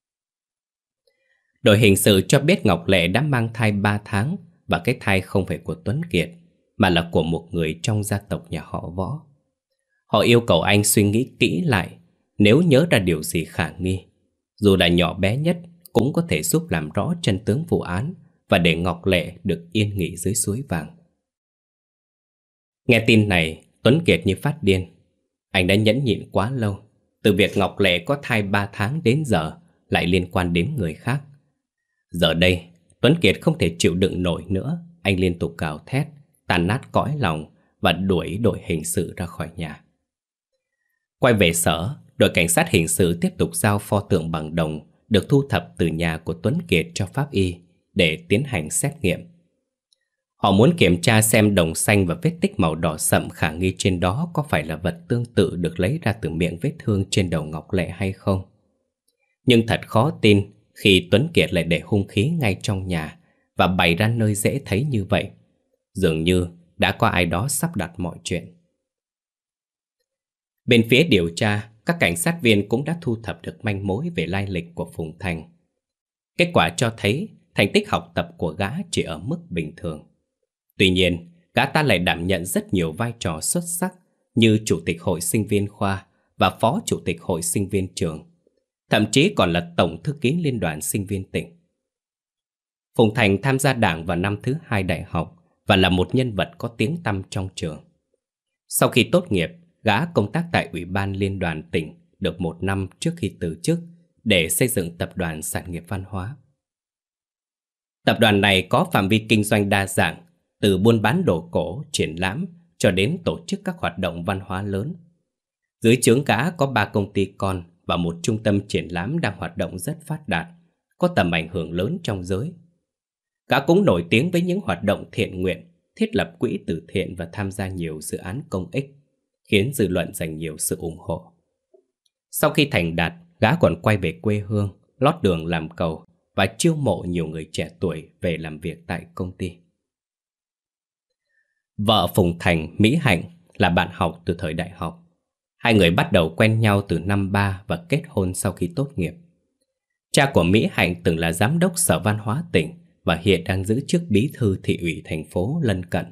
Đội hình sự cho biết Ngọc Lệ đã mang thai 3 tháng và cái thai không phải của Tuấn Kiệt mà là của một người trong gia tộc nhà họ Võ. Họ yêu cầu anh suy nghĩ kỹ lại, nếu nhớ ra điều gì khả nghi, dù là nhỏ bé nhất, cũng có thể giúp làm rõ chân tướng vụ án và để Ngọc Lệ được yên nghỉ dưới suối vàng. Nghe tin này, Tuấn Kiệt như phát điên. Anh đã nhẫn nhịn quá lâu. Từ việc Ngọc Lệ có thai 3 tháng đến giờ lại liên quan đến người khác. Giờ đây Tuấn Kiệt không thể chịu đựng nổi nữa. Anh liên tục gào thét, tàn nát cõi lòng và đuổi đội hình sự ra khỏi nhà. Quay về sở, đội cảnh sát hình sự tiếp tục giao pho tượng bằng đồng được thu thập từ nhà của Tuấn Kiệt cho pháp y để tiến hành xét nghiệm. Họ muốn kiểm tra xem đồng xanh và vết tích màu đỏ sậm khả nghi trên đó có phải là vật tương tự được lấy ra từ miệng vết thương trên đầu Ngọc Lệ hay không. Nhưng thật khó tin khi Tuấn Kiệt lại để hung khí ngay trong nhà và bày ra nơi dễ thấy như vậy. Dường như đã có ai đó sắp đặt mọi chuyện. Bên phía điều tra, các cảnh sát viên cũng đã thu thập được manh mối về lai lịch của Phùng Thành. Kết quả cho thấy thành tích học tập của gã chỉ ở mức bình thường. Tuy nhiên, gã ta lại đảm nhận rất nhiều vai trò xuất sắc như chủ tịch hội sinh viên khoa và phó chủ tịch hội sinh viên trường, thậm chí còn là tổng thư ký liên đoàn sinh viên tỉnh. Phùng Thành tham gia đảng vào năm thứ 2 đại học và là một nhân vật có tiếng tăm trong trường. Sau khi tốt nghiệp, gã công tác tại Ủy ban Liên đoàn tỉnh được 1 năm trước khi từ chức để xây dựng tập đoàn sản nghiệp văn hóa. Tập đoàn này có phạm vi kinh doanh đa dạng, từ buôn bán đồ cổ, triển lãm cho đến tổ chức các hoạt động văn hóa lớn. Dưới trướng gã có 3 công ty con và một trung tâm triển lãm đang hoạt động rất phát đạt, có tầm ảnh hưởng lớn trong giới. Gã cũng nổi tiếng với những hoạt động thiện nguyện, thiết lập quỹ từ thiện và tham gia nhiều dự án công ích, khiến dư luận dành nhiều sự ủng hộ. Sau khi thành đạt, gã còn quay về quê hương, lót đường làm cầu và chiêu mộ nhiều người trẻ tuổi về làm việc tại công ty. Vợ Phùng Thành, Mỹ Hạnh, là bạn học từ thời đại học. Hai người bắt đầu quen nhau từ năm 3 và kết hôn sau khi tốt nghiệp. Cha của Mỹ Hạnh từng là giám đốc Sở Văn hóa tỉnh và hiện đang giữ chức bí thư thị ủy thành phố lân cận.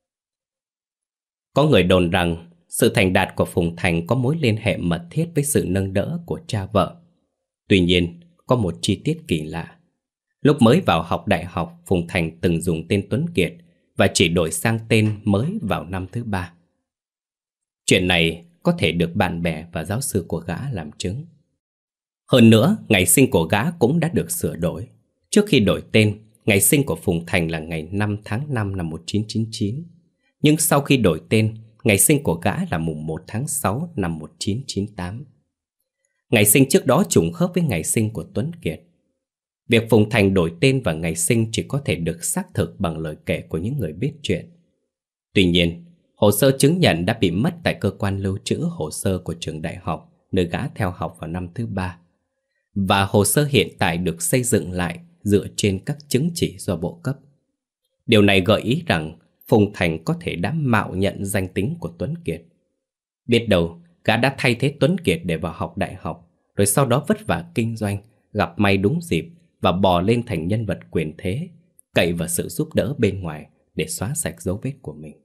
Có người đồn rằng sự thành đạt của Phùng Thành có mối liên hệ mật thiết với sự nâng đỡ của cha vợ. Tuy nhiên, có một chi tiết kỳ lạ. Lúc mới vào học đại học, Phùng Thành từng dùng tên Tuấn Kiệt và chỉ đổi sang tên mới vào năm thứ 3. Chuyện này có thể được bạn bè và giáo sư của gã làm chứng. Hơn nữa, ngày sinh của gã cũng đã được sửa đổi. Trước khi đổi tên, ngày sinh của Phùng Thành là ngày 5 tháng 5 năm 1999. Nhưng sau khi đổi tên, ngày sinh của gã là mùng 1 tháng 6 năm 1998. Ngày sinh trước đó trùng khớp với ngày sinh của Tuấn Kiệt. Việc Phùng Thành đổi tên và ngày sinh chỉ có thể được xác thực bằng lời kể của những người biết chuyện. Tuy nhiên, hồ sơ chứng nhận đã bị mất tại cơ quan lưu trữ hồ sơ của trường đại học nơi gã theo học vào năm thứ 3. Và hồ sơ hiện tại được xây dựng lại dựa trên các chứng chỉ do bộ cấp. Điều này gợi ý rằng Phùng Thành có thể đã mạo nhận danh tính của Tuấn Kiệt. Biết đâu, gã đã thay thế Tuấn Kiệt để vào học đại học, rồi sau đó vất vả kinh doanh, gặp may đúng dịp và bò lên thành nhân vật quyền thế, cậy vào sự giúp đỡ bên ngoài để xóa sạch dấu vết của mình.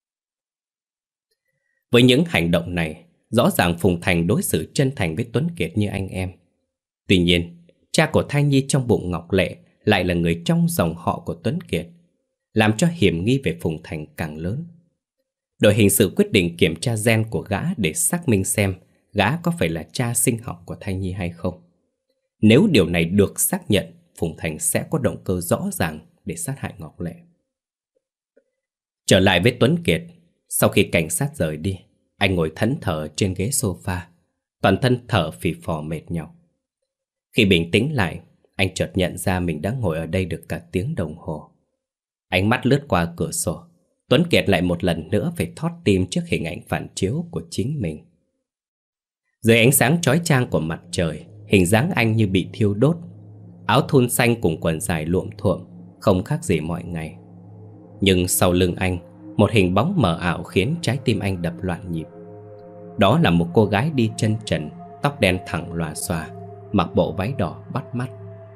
Với những hành động này, rõ ràng Phùng Thành đối xử chân thành với Tuấn Kiệt như anh em. Tuy nhiên, cha của thai nhi trong bụng Ngọc Lệ lại là người trong dòng họ của Tuấn Kiệt, làm cho hiểm nghi về Phùng Thành càng lớn. Đội hình sự quyết định kiểm tra gen của gã để xác minh xem gã có phải là cha sinh học của thai nhi hay không. Nếu điều này được xác nhận, Phùng Thành sẽ có động cơ rõ ràng để sát hại Ngọc Lệ. Trở lại với Tuấn Kiệt, sau khi cảnh sát rời đi, anh ngồi thẫn thờ trên ghế sofa, toàn thân thở phì phò mệt nhọc. Khi bình tĩnh lại, anh chợt nhận ra mình đã ngồi ở đây được cả tiếng đồng hồ. Ánh mắt lướt qua cửa sổ, Tuấn Kiệt lại một lần nữa phải thót tim trước hình ảnh phản chiếu của chính mình. Dưới ánh sáng chói chang của mặt trời, hình dáng anh như bị thiêu đốt. Áo thun xanh cùng quần dài luộm thuộm, không khác gì mọi ngày. Nhưng sau lưng anh, một hình bóng mờ ảo khiến trái tim anh đập loạn nhịp. Đó là một cô gái đi chân trần, tóc đen thẳng lòa xòa, mặc bộ váy đỏ bắt mắt.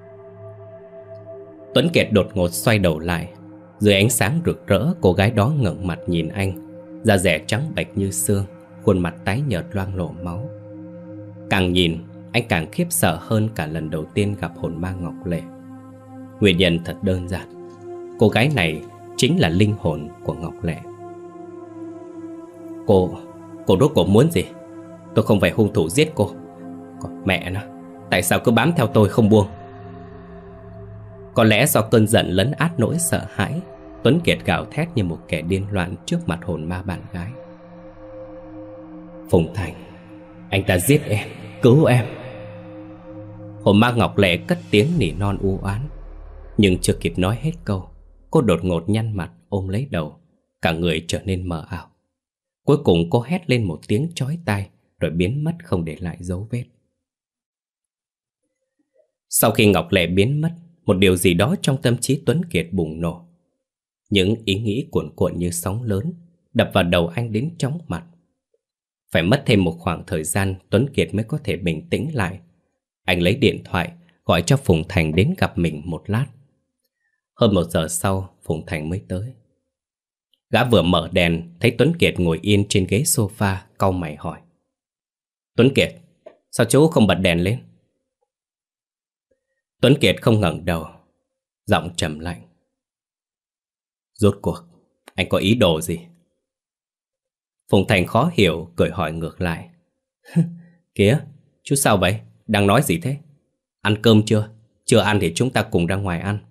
Tuấn Kiệt đột ngột xoay đầu lại. Dưới ánh sáng rực rỡ, cô gái đó ngẩng mặt nhìn anh, da dẻ trắng bệch như xương, khuôn mặt tái nhợt loang lổ máu. Càng nhìn, anh càng khiếp sợ hơn cả lần đầu tiên gặp hồn ma Ngọc Lệ. Nguyên nhân thật đơn giản, cô gái này chính là linh hồn của Ngọc Lệ. Cô rốt cuộc muốn gì? Tôi không phải hung thủ giết cô. Còn mẹ nó, tại sao cứ bám theo tôi không buông? Có lẽ do cơn giận lấn át nỗi sợ hãi, Tuấn Kiệt gào thét như một kẻ điên loạn trước mặt hồn ma bạn gái. Phùng Thành, anh ta giết em, cứu em. Hồn ma Ngọc Lệ cất tiếng nỉ non u oán. Nhưng chưa kịp nói hết câu, cô đột ngột nhăn mặt ôm lấy đầu, cả người trở nên mờ ảo. Cuối cùng cô hét lên một tiếng chói tai, rồi biến mất không để lại dấu vết. Sau khi Ngọc Lệ biến mất, một điều gì đó trong tâm trí Tuấn Kiệt bùng nổ. Những ý nghĩ cuồn cuộn như sóng lớn đập vào đầu anh đến chóng mặt. Phải mất thêm một khoảng thời gian Tuấn Kiệt mới có thể bình tĩnh lại. Anh lấy điện thoại gọi cho Phùng Thành đến gặp mình một lát. Hơn 1 giờ sau, Phùng Thành mới tới. Gã vừa mở đèn thấy Tuấn Kiệt ngồi yên trên ghế sofa, cau mày hỏi: Tuấn Kiệt, sao chú không bật đèn lên? Tuấn Kiệt không ngẩng đầu, giọng trầm lạnh: Rốt cuộc anh có ý đồ gì? Phùng Thành khó hiểu, cười hỏi ngược lại: Kìa, chú sao vậy? Đang nói gì thế? Ăn cơm chưa? Chưa ăn thì chúng ta cùng ra ngoài ăn.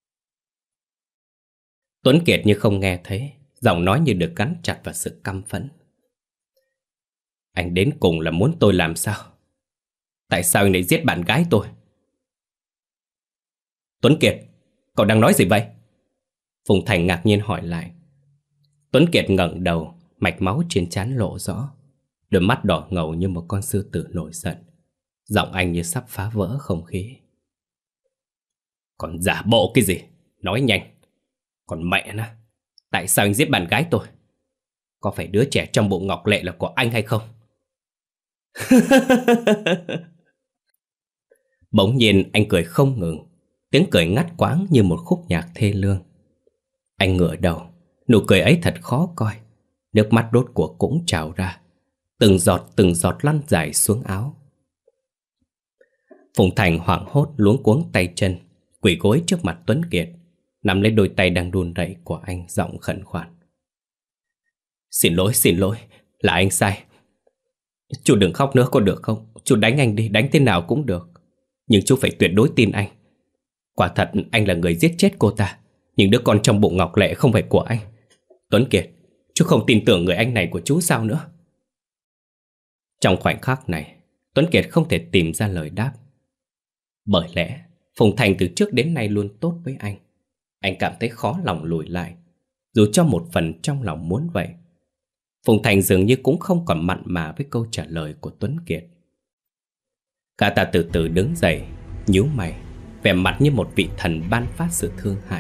Tuấn Kiệt như không nghe thấy, giọng nói như được gắn chặt vào sự căm phẫn: Anh đến cùng là muốn tôi làm sao? Tại sao anh lại giết bạn gái tôi? Tuấn Kiệt, cậu đang nói gì vậy? Phùng Thành ngạc nhiên hỏi lại. Tuấn Kiệt ngẩng đầu, mạch máu trên trán lộ rõ, đôi mắt đỏ ngầu như một con sư tử nổi giận. Giọng anh như sắp phá vỡ không khí. Còn giả bộ cái gì? Nói nhanh. Còn mẹ nó, tại sao anh giết bạn gái tôi? Có phải đứa trẻ trong bụng Ngọc Lệ là của anh hay không? Bỗng nhiên anh cười không ngừng, tiếng cười ngắt quãng như một khúc nhạc thê lương. Anh ngửa đầu, nụ cười ấy thật khó coi. Nước mắt rốt cuộc cũng trào ra, từng giọt lăn dài xuống áo. Phùng Thành hoảng hốt luống cuống tay chân, quỳ gối trước mặt Tuấn Kiệt, nắm lấy đôi tay đang run rẩy của anh, giọng khẩn khoản: Xin lỗi, là anh sai. Chú đừng khóc nữa có được không? Chú đánh anh đi, đánh thế nào cũng được. Nhưng chú phải tuyệt đối tin anh. Quả thật anh là người giết chết cô ta, nhưng đứa con trong bụng Ngọc Lệ không phải của anh. Tuấn Kiệt, chú không tin tưởng người anh này của chú sao nữa? Trong khoảnh khắc này, Tuấn Kiệt không thể tìm ra lời đáp. Bởi lẽ Phùng Thành từ trước đến nay luôn tốt với anh. Anh cảm thấy khó lòng lùi lại, dù cho một phần trong lòng muốn vậy. Phùng Thành dường như cũng không còn mặn mà với câu trả lời của Tuấn Kiệt. Cả ta từ từ đứng dậy, nhíu mày, vẻ mặt như một vị thần ban phát sự thương hại.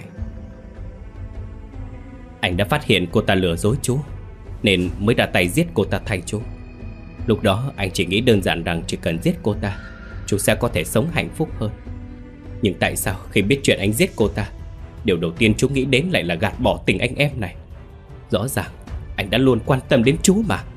Anh đã phát hiện cô ta lừa dối chú, nên mới ra tay giết cô ta thay chú. Lúc đó anh chỉ nghĩ đơn giản rằng chỉ cần giết cô ta, chú sẽ có thể sống hạnh phúc hơn. Nhưng tại sao khi biết chuyện anh giết cô ta, điều đầu tiên chú nghĩ đến lại là gạt bỏ tình anh em này? Rõ ràng anh đã luôn quan tâm đến chú mà.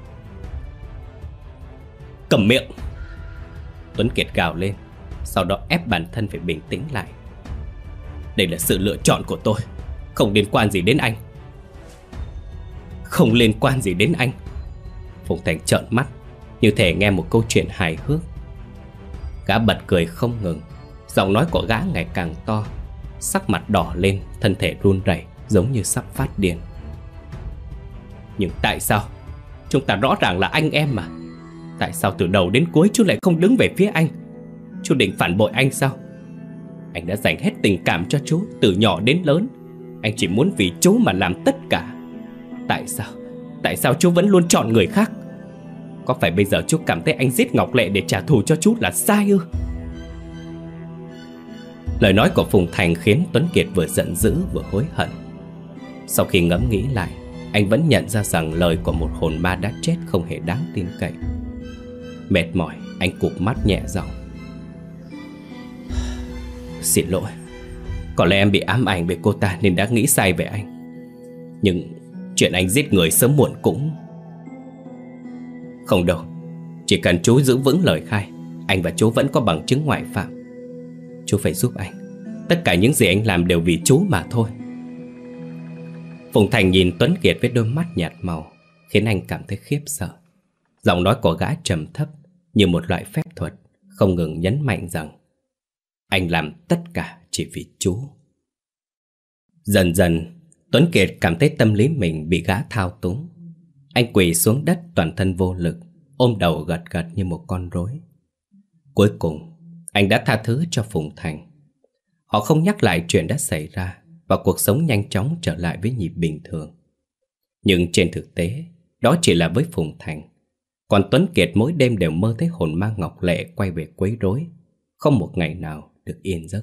Cầm miệng! Tuấn Kiệt gào lên, sau đó ép bản thân phải bình tĩnh lại. Đây là sự lựa chọn của tôi, không liên quan gì đến anh. Không liên quan gì đến anh? Phùng Thành trợn mắt, như thể nghe một câu chuyện hài hước. Gã bật cười không ngừng, giọng nói của gã ngày càng to, sắc mặt đỏ lên, thân thể run rẩy giống như sắp phát điên. Nhưng tại sao? Chúng ta rõ ràng là anh em mà. Tại sao từ đầu đến cuối chú lại không đứng về phía anh? Chú định phản bội anh sao? Anh đã dành hết tình cảm cho chú từ nhỏ đến lớn. Anh chỉ muốn vì chú mà làm tất cả. Tại sao? Tại sao chú vẫn luôn chọn người khác? Có phải bây giờ chú cảm thấy anh giết Ngọc Lệ để trả thù cho chú là sai ư? Lời nói của Phùng Thành khiến Tuấn Kiệt vừa giận dữ vừa hối hận. Sau khi ngẫm nghĩ lại, anh vẫn nhận ra rằng lời của một hồn ma đã chết không hề đáng tin cậy. Mệt mỏi, anh cụp mắt nhẹ giọng: Xin lỗi, có lẽ em bị ám ảnh về cô ta nên đã nghĩ sai về anh. Nhưng chuyện anh giết người sớm muộn cũng... Không đâu, chỉ cần chú giữ vững lời khai, anh và chú vẫn có bằng chứng ngoại phạm. Chú phải giúp anh. Tất cả những gì anh làm đều vì chú mà thôi. Phùng Thành nhìn Tuấn Kiệt với đôi mắt nhạt màu, khiến anh cảm thấy khiếp sợ. Giọng nói của gã trầm thấp như một loại phép thuật, không ngừng nhấn mạnh rằng anh làm tất cả chỉ vì chú. Dần dần, Tuấn Kiệt cảm thấy tâm lý mình bị gã thao túng. Anh quỳ xuống đất toàn thân vô lực, ôm đầu gật gật như một con rối. Cuối cùng, anh đã tha thứ cho Phùng Thành. Họ không nhắc lại chuyện đã xảy ra và cuộc sống nhanh chóng trở lại với nhịp bình thường. Nhưng trên thực tế, đó chỉ là với Phùng Thành. Còn Tuấn Kiệt mỗi đêm đều mơ thấy hồn ma Ngọc Lệ quay về quấy rối, không một ngày nào được yên giấc.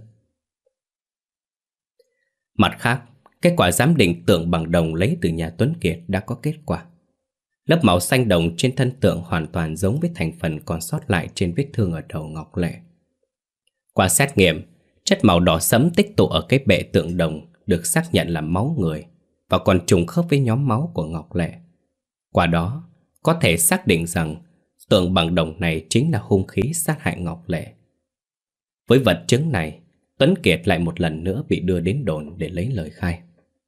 Mặt khác, kết quả giám định tượng bằng đồng lấy từ nhà Tuấn Kiệt đã có kết quả. Lớp màu xanh đồng trên thân tượng hoàn toàn giống với thành phần còn sót lại trên vết thương ở đầu Ngọc Lệ. Qua xét nghiệm, chất màu đỏ sẫm tích tụ ở cái bệ tượng đồng được xác nhận là máu người và còn trùng khớp với nhóm máu của Ngọc Lệ. Qua đó, có thể xác định rằng tượng bằng đồng này chính là hung khí sát hại Ngọc Lệ. Với vật chứng này, Tuấn Kiệt lại một lần nữa bị đưa đến đồn để lấy lời khai.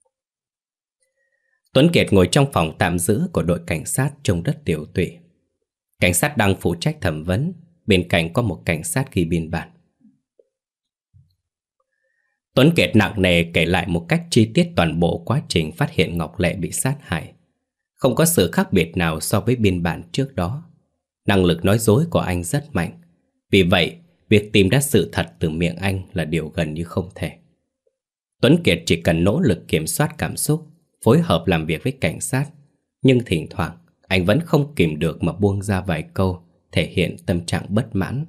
Tuấn Kiệt ngồi trong phòng tạm giữ của đội cảnh sát trông rất tiều tụy. Cảnh sát đang phụ trách thẩm vấn, bên cạnh có một cảnh sát ghi biên bản. Tuấn Kiệt nặng nề kể lại một cách chi tiết toàn bộ quá trình phát hiện Ngọc Lệ bị sát hại. Không có sự khác biệt nào so với biên bản trước đó. Năng lực nói dối của anh rất mạnh. Vì vậy, việc tìm ra sự thật từ miệng anh là điều gần như không thể. Tuấn Kiệt chỉ cần nỗ lực kiểm soát cảm xúc, phối hợp làm việc với cảnh sát. Nhưng thỉnh thoảng, anh vẫn không kìm được mà buông ra vài câu, thể hiện tâm trạng bất mãn.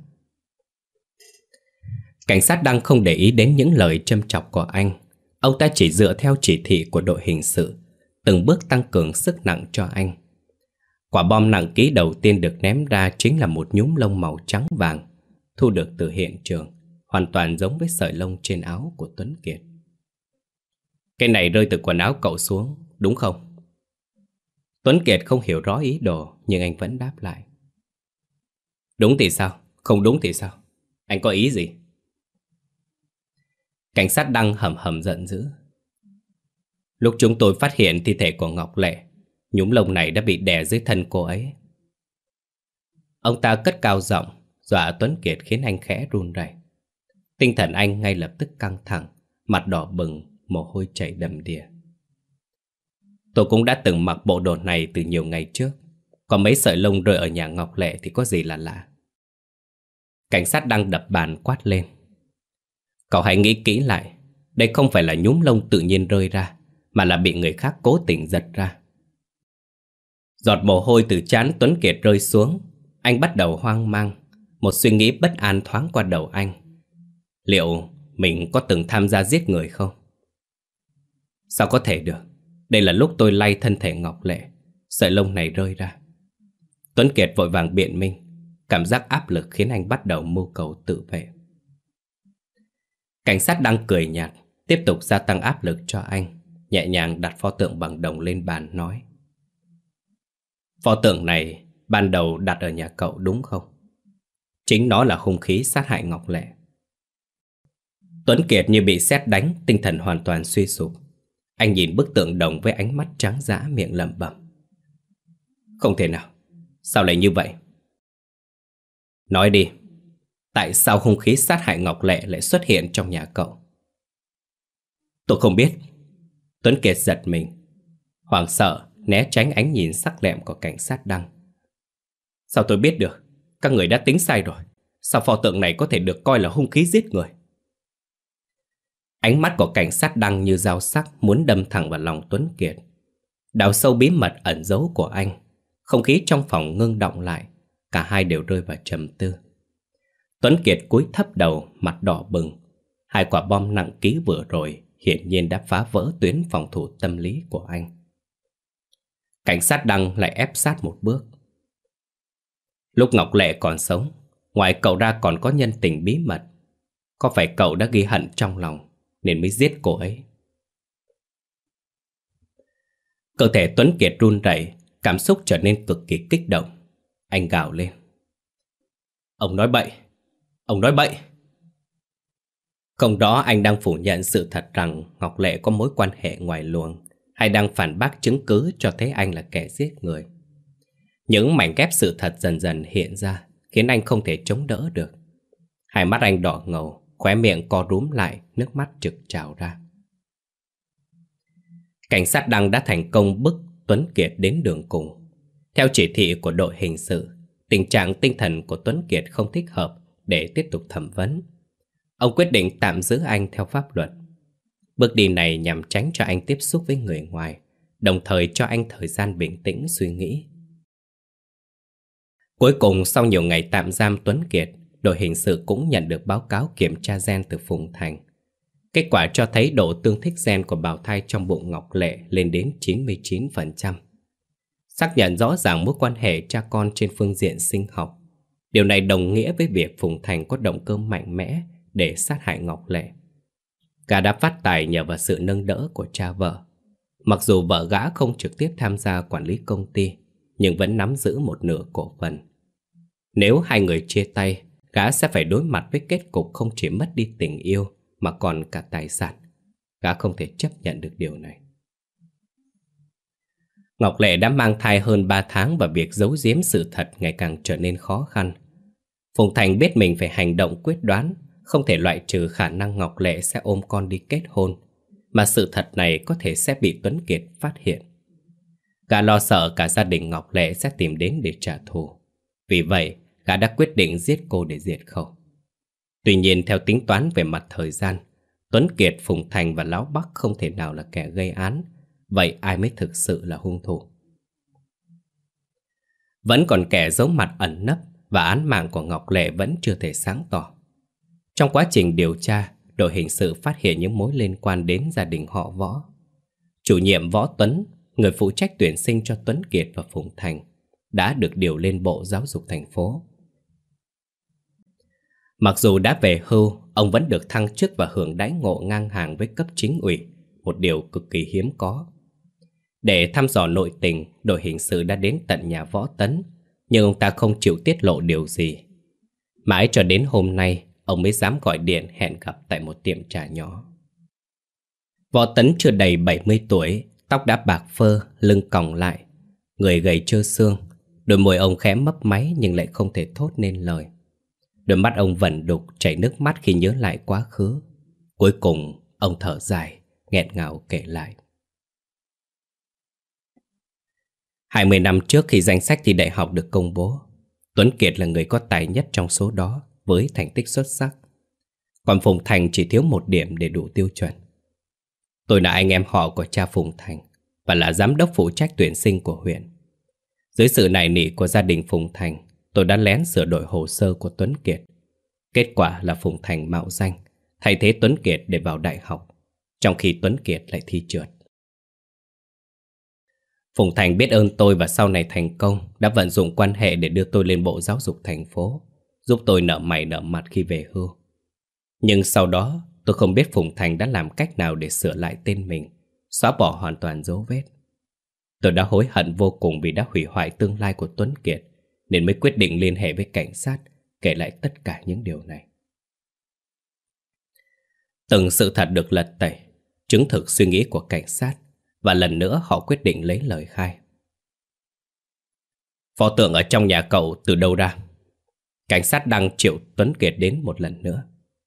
Cảnh sát đang không để ý đến những lời châm chọc của anh. Ông ta chỉ dựa theo chỉ thị của đội hình sự, từng bước tăng cường sức nặng cho anh. Quả bom nặng ký đầu tiên được ném ra chính là một nhúm lông màu trắng vàng, thu được từ hiện trường, hoàn toàn giống với sợi lông trên áo của Tuấn Kiệt. Cái này rơi từ quần áo cậu xuống, đúng không? Tuấn Kiệt không hiểu rõ ý đồ, nhưng anh vẫn đáp lại. Đúng thì sao? Không đúng thì sao? Anh có ý gì? Cảnh sát Đăng hầm hầm giận dữ. Lúc chúng tôi phát hiện thi thể của Ngọc Lệ, nhúm lông này đã bị đè dưới thân cô ấy. Ông ta cất cao giọng, dọa Tuấn Kiệt khiến anh khẽ run rẩy. Tinh thần anh ngay lập tức căng thẳng, mặt đỏ bừng, mồ hôi chảy đầm đìa. Tôi cũng đã từng mặc bộ đồ này từ nhiều ngày trước. Còn mấy sợi lông rơi ở nhà Ngọc Lệ thì có gì là lạ. Cảnh sát Đăng đập bàn quát lên. Cậu hãy nghĩ kỹ lại. Đây không phải là nhúm lông tự nhiên rơi ra, mà là bị người khác cố tình giật ra. Giọt mồ hôi từ trán Tuấn Kiệt rơi xuống. Anh bắt đầu hoang mang. Một suy nghĩ bất an thoáng qua đầu anh. Liệu mình có từng tham gia giết người không? Sao có thể được? Đây là lúc tôi lay thân thể Ngọc Lệ, sợi lông này rơi ra. Tuấn Kiệt vội vàng biện minh. Cảm giác áp lực khiến anh bắt đầu mưu cầu tự vệ. Cảnh sát đang cười nhạt, tiếp tục gia tăng áp lực cho anh, nhẹ nhàng đặt pho tượng bằng đồng lên bàn nói. Pho tượng này ban đầu đặt ở nhà cậu đúng không? Chính nó là hung khí sát hại Ngọc Lệ. Tuấn Kiệt như bị sét đánh, tinh thần hoàn toàn suy sụp. Anh nhìn bức tượng đồng với ánh mắt trắng dã, miệng lẩm bẩm. Không thể nào, sao lại như vậy? Nói đi, tại sao hung khí sát hại Ngọc Lệ lại xuất hiện trong nhà cậu? Tôi không biết. Tuấn Kiệt giật mình, hoảng sợ, né tránh ánh nhìn sắc lẹm của cảnh sát Đăng. Sao tôi biết được? Các người đã tính sai rồi. Sao pho tượng này có thể được coi là hung khí giết người? Ánh mắt của cảnh sát Đăng như dao sắc muốn đâm thẳng vào lòng Tuấn Kiệt. Đào sâu bí mật ẩn giấu của anh. Không khí trong phòng ngưng động lại. Cả hai đều rơi vào trầm tư. Tuấn Kiệt cúi thấp đầu, mặt đỏ bừng. Hai quả bom nặng ký vừa rồi hiển nhiên đã phá vỡ tuyến phòng thủ tâm lý của anh. Cảnh sát Đăng lại ép sát một bước. Lúc Ngọc Lệ còn sống, ngoài cậu ra còn có nhân tình bí mật. Có phải cậu đã ghi hận trong lòng nên mới giết cô ấy? Cơ thể Tuấn Kiệt run rẩy, cảm xúc trở nên cực kỳ kích động. Anh gào lên. Ông nói bậy! Ông nói bậy! Không rõ anh đang phủ nhận sự thật rằng Ngọc Lệ có mối quan hệ ngoài luồng, hay đang phản bác chứng cứ cho thấy anh là kẻ giết người. Những mảnh ghép sự thật dần dần hiện ra, khiến anh không thể chống đỡ được. Hai mắt anh đỏ ngầu, khóe miệng co rúm lại, nước mắt trực trào ra. Cảnh sát Đăng đã thành công bức Tuấn Kiệt đến đường cùng. Theo chỉ thị của đội hình sự, tình trạng tinh thần của Tuấn Kiệt không thích hợp để tiếp tục thẩm vấn. Ông quyết định tạm giữ anh theo pháp luật. Bước đi này nhằm tránh cho anh tiếp xúc với người ngoài, đồng thời cho anh thời gian bình tĩnh suy nghĩ. Cuối cùng, sau nhiều ngày tạm giam Tuấn Kiệt, đội hình sự cũng nhận được báo cáo kiểm tra gen từ Phùng Thành. Kết quả cho thấy độ tương thích gen của bào thai trong bụng Ngọc Lệ lên đến 99%. Xác nhận rõ ràng mối quan hệ cha con trên phương diện sinh học. Điều này đồng nghĩa với việc Phùng Thành có động cơ mạnh mẽ để sát hại Ngọc Lệ. Gã đã phát tài nhờ vào sự nâng đỡ của cha vợ. Mặc dù vợ gã không trực tiếp tham gia quản lý công ty, nhưng vẫn nắm giữ một nửa cổ phần. Nếu hai người chia tay, gã sẽ phải đối mặt với kết cục không chỉ mất đi tình yêu mà còn cả tài sản. Gã không thể chấp nhận được điều này. Ngọc Lệ đã mang thai hơn 3 tháng và việc giấu giếm sự thật ngày càng trở nên khó khăn. Phùng Thành biết mình phải hành động quyết đoán, không thể loại trừ khả năng Ngọc Lệ sẽ ôm con đi kết hôn, mà sự thật này có thể sẽ bị Tuấn Kiệt phát hiện. Gã lo sợ cả gia đình Ngọc Lệ sẽ tìm đến để trả thù. Vì vậy, gã đã quyết định giết cô để diệt khẩu. Tuy nhiên, theo tính toán về mặt thời gian, Tuấn Kiệt, Phùng Thành và Lão Bắc không thể nào là kẻ gây án. Vậy ai mới thực sự là hung thủ? Vẫn còn kẻ giấu mặt ẩn nấp, và án mạng của Ngọc Lệ vẫn chưa thể sáng tỏ. Trong quá trình điều tra, đội hình sự phát hiện những mối liên quan đến gia đình họ Võ. Chủ nhiệm Võ Tuấn, người phụ trách tuyển sinh cho Tuấn Kiệt và Phùng Thành, đã được điều lên Bộ Giáo dục thành phố. Mặc dù đã về hưu, ông vẫn được thăng chức và hưởng đãi ngộ ngang hàng với cấp chính ủy, một điều cực kỳ hiếm có. Để thăm dò nội tình, đội hình sự đã đến tận nhà Võ Tấn, nhưng ông ta không chịu tiết lộ điều gì. Mãi cho đến hôm nay, ông mới dám gọi điện hẹn gặp tại một tiệm trà nhỏ. Võ Tấn chưa đầy 70 tuổi, tóc đã bạc phơ, lưng còng lại, người gầy trơ xương, đôi môi ông khẽ mấp máy nhưng lại không thể thốt nên lời. Đôi mắt ông vẩn đục chảy nước mắt khi nhớ lại quá khứ. Cuối cùng, ông thở dài, nghẹn ngào kể lại. 20 năm trước khi danh sách thi đại học được công bố, Tuấn Kiệt là người có tài nhất trong số đó với thành tích xuất sắc. Còn Phùng Thành chỉ thiếu 1 điểm để đủ tiêu chuẩn. Tôi là anh em họ của cha Phùng Thành và là giám đốc phụ trách tuyển sinh của huyện. Dưới sự nài nỉ của gia đình Phùng Thành, tôi đã lén sửa đổi hồ sơ của Tuấn Kiệt. Kết quả là Phùng Thành mạo danh, thay thế Tuấn Kiệt để vào đại học, trong khi Tuấn Kiệt lại thi trượt. Phùng Thành biết ơn tôi và sau này thành công đã vận dụng quan hệ để đưa tôi lên Bộ Giáo dục thành phố, giúp tôi nợ mày nợ mặt khi về hưu. Nhưng sau đó tôi không biết Phùng Thành đã làm cách nào để sửa lại tên mình, xóa bỏ hoàn toàn dấu vết. Tôi đã hối hận vô cùng vì đã hủy hoại tương lai của Tuấn Kiệt, nên mới quyết định liên hệ với cảnh sát, kể lại tất cả những điều này. Từng sự thật được lật tẩy, chứng thực suy nghĩ của cảnh sát, và lần nữa họ quyết định lấy lời khai. Pho tượng ở trong nhà cậu từ đâu ra? Cảnh sát đang triệu Tuấn Kiệt đến một lần nữa.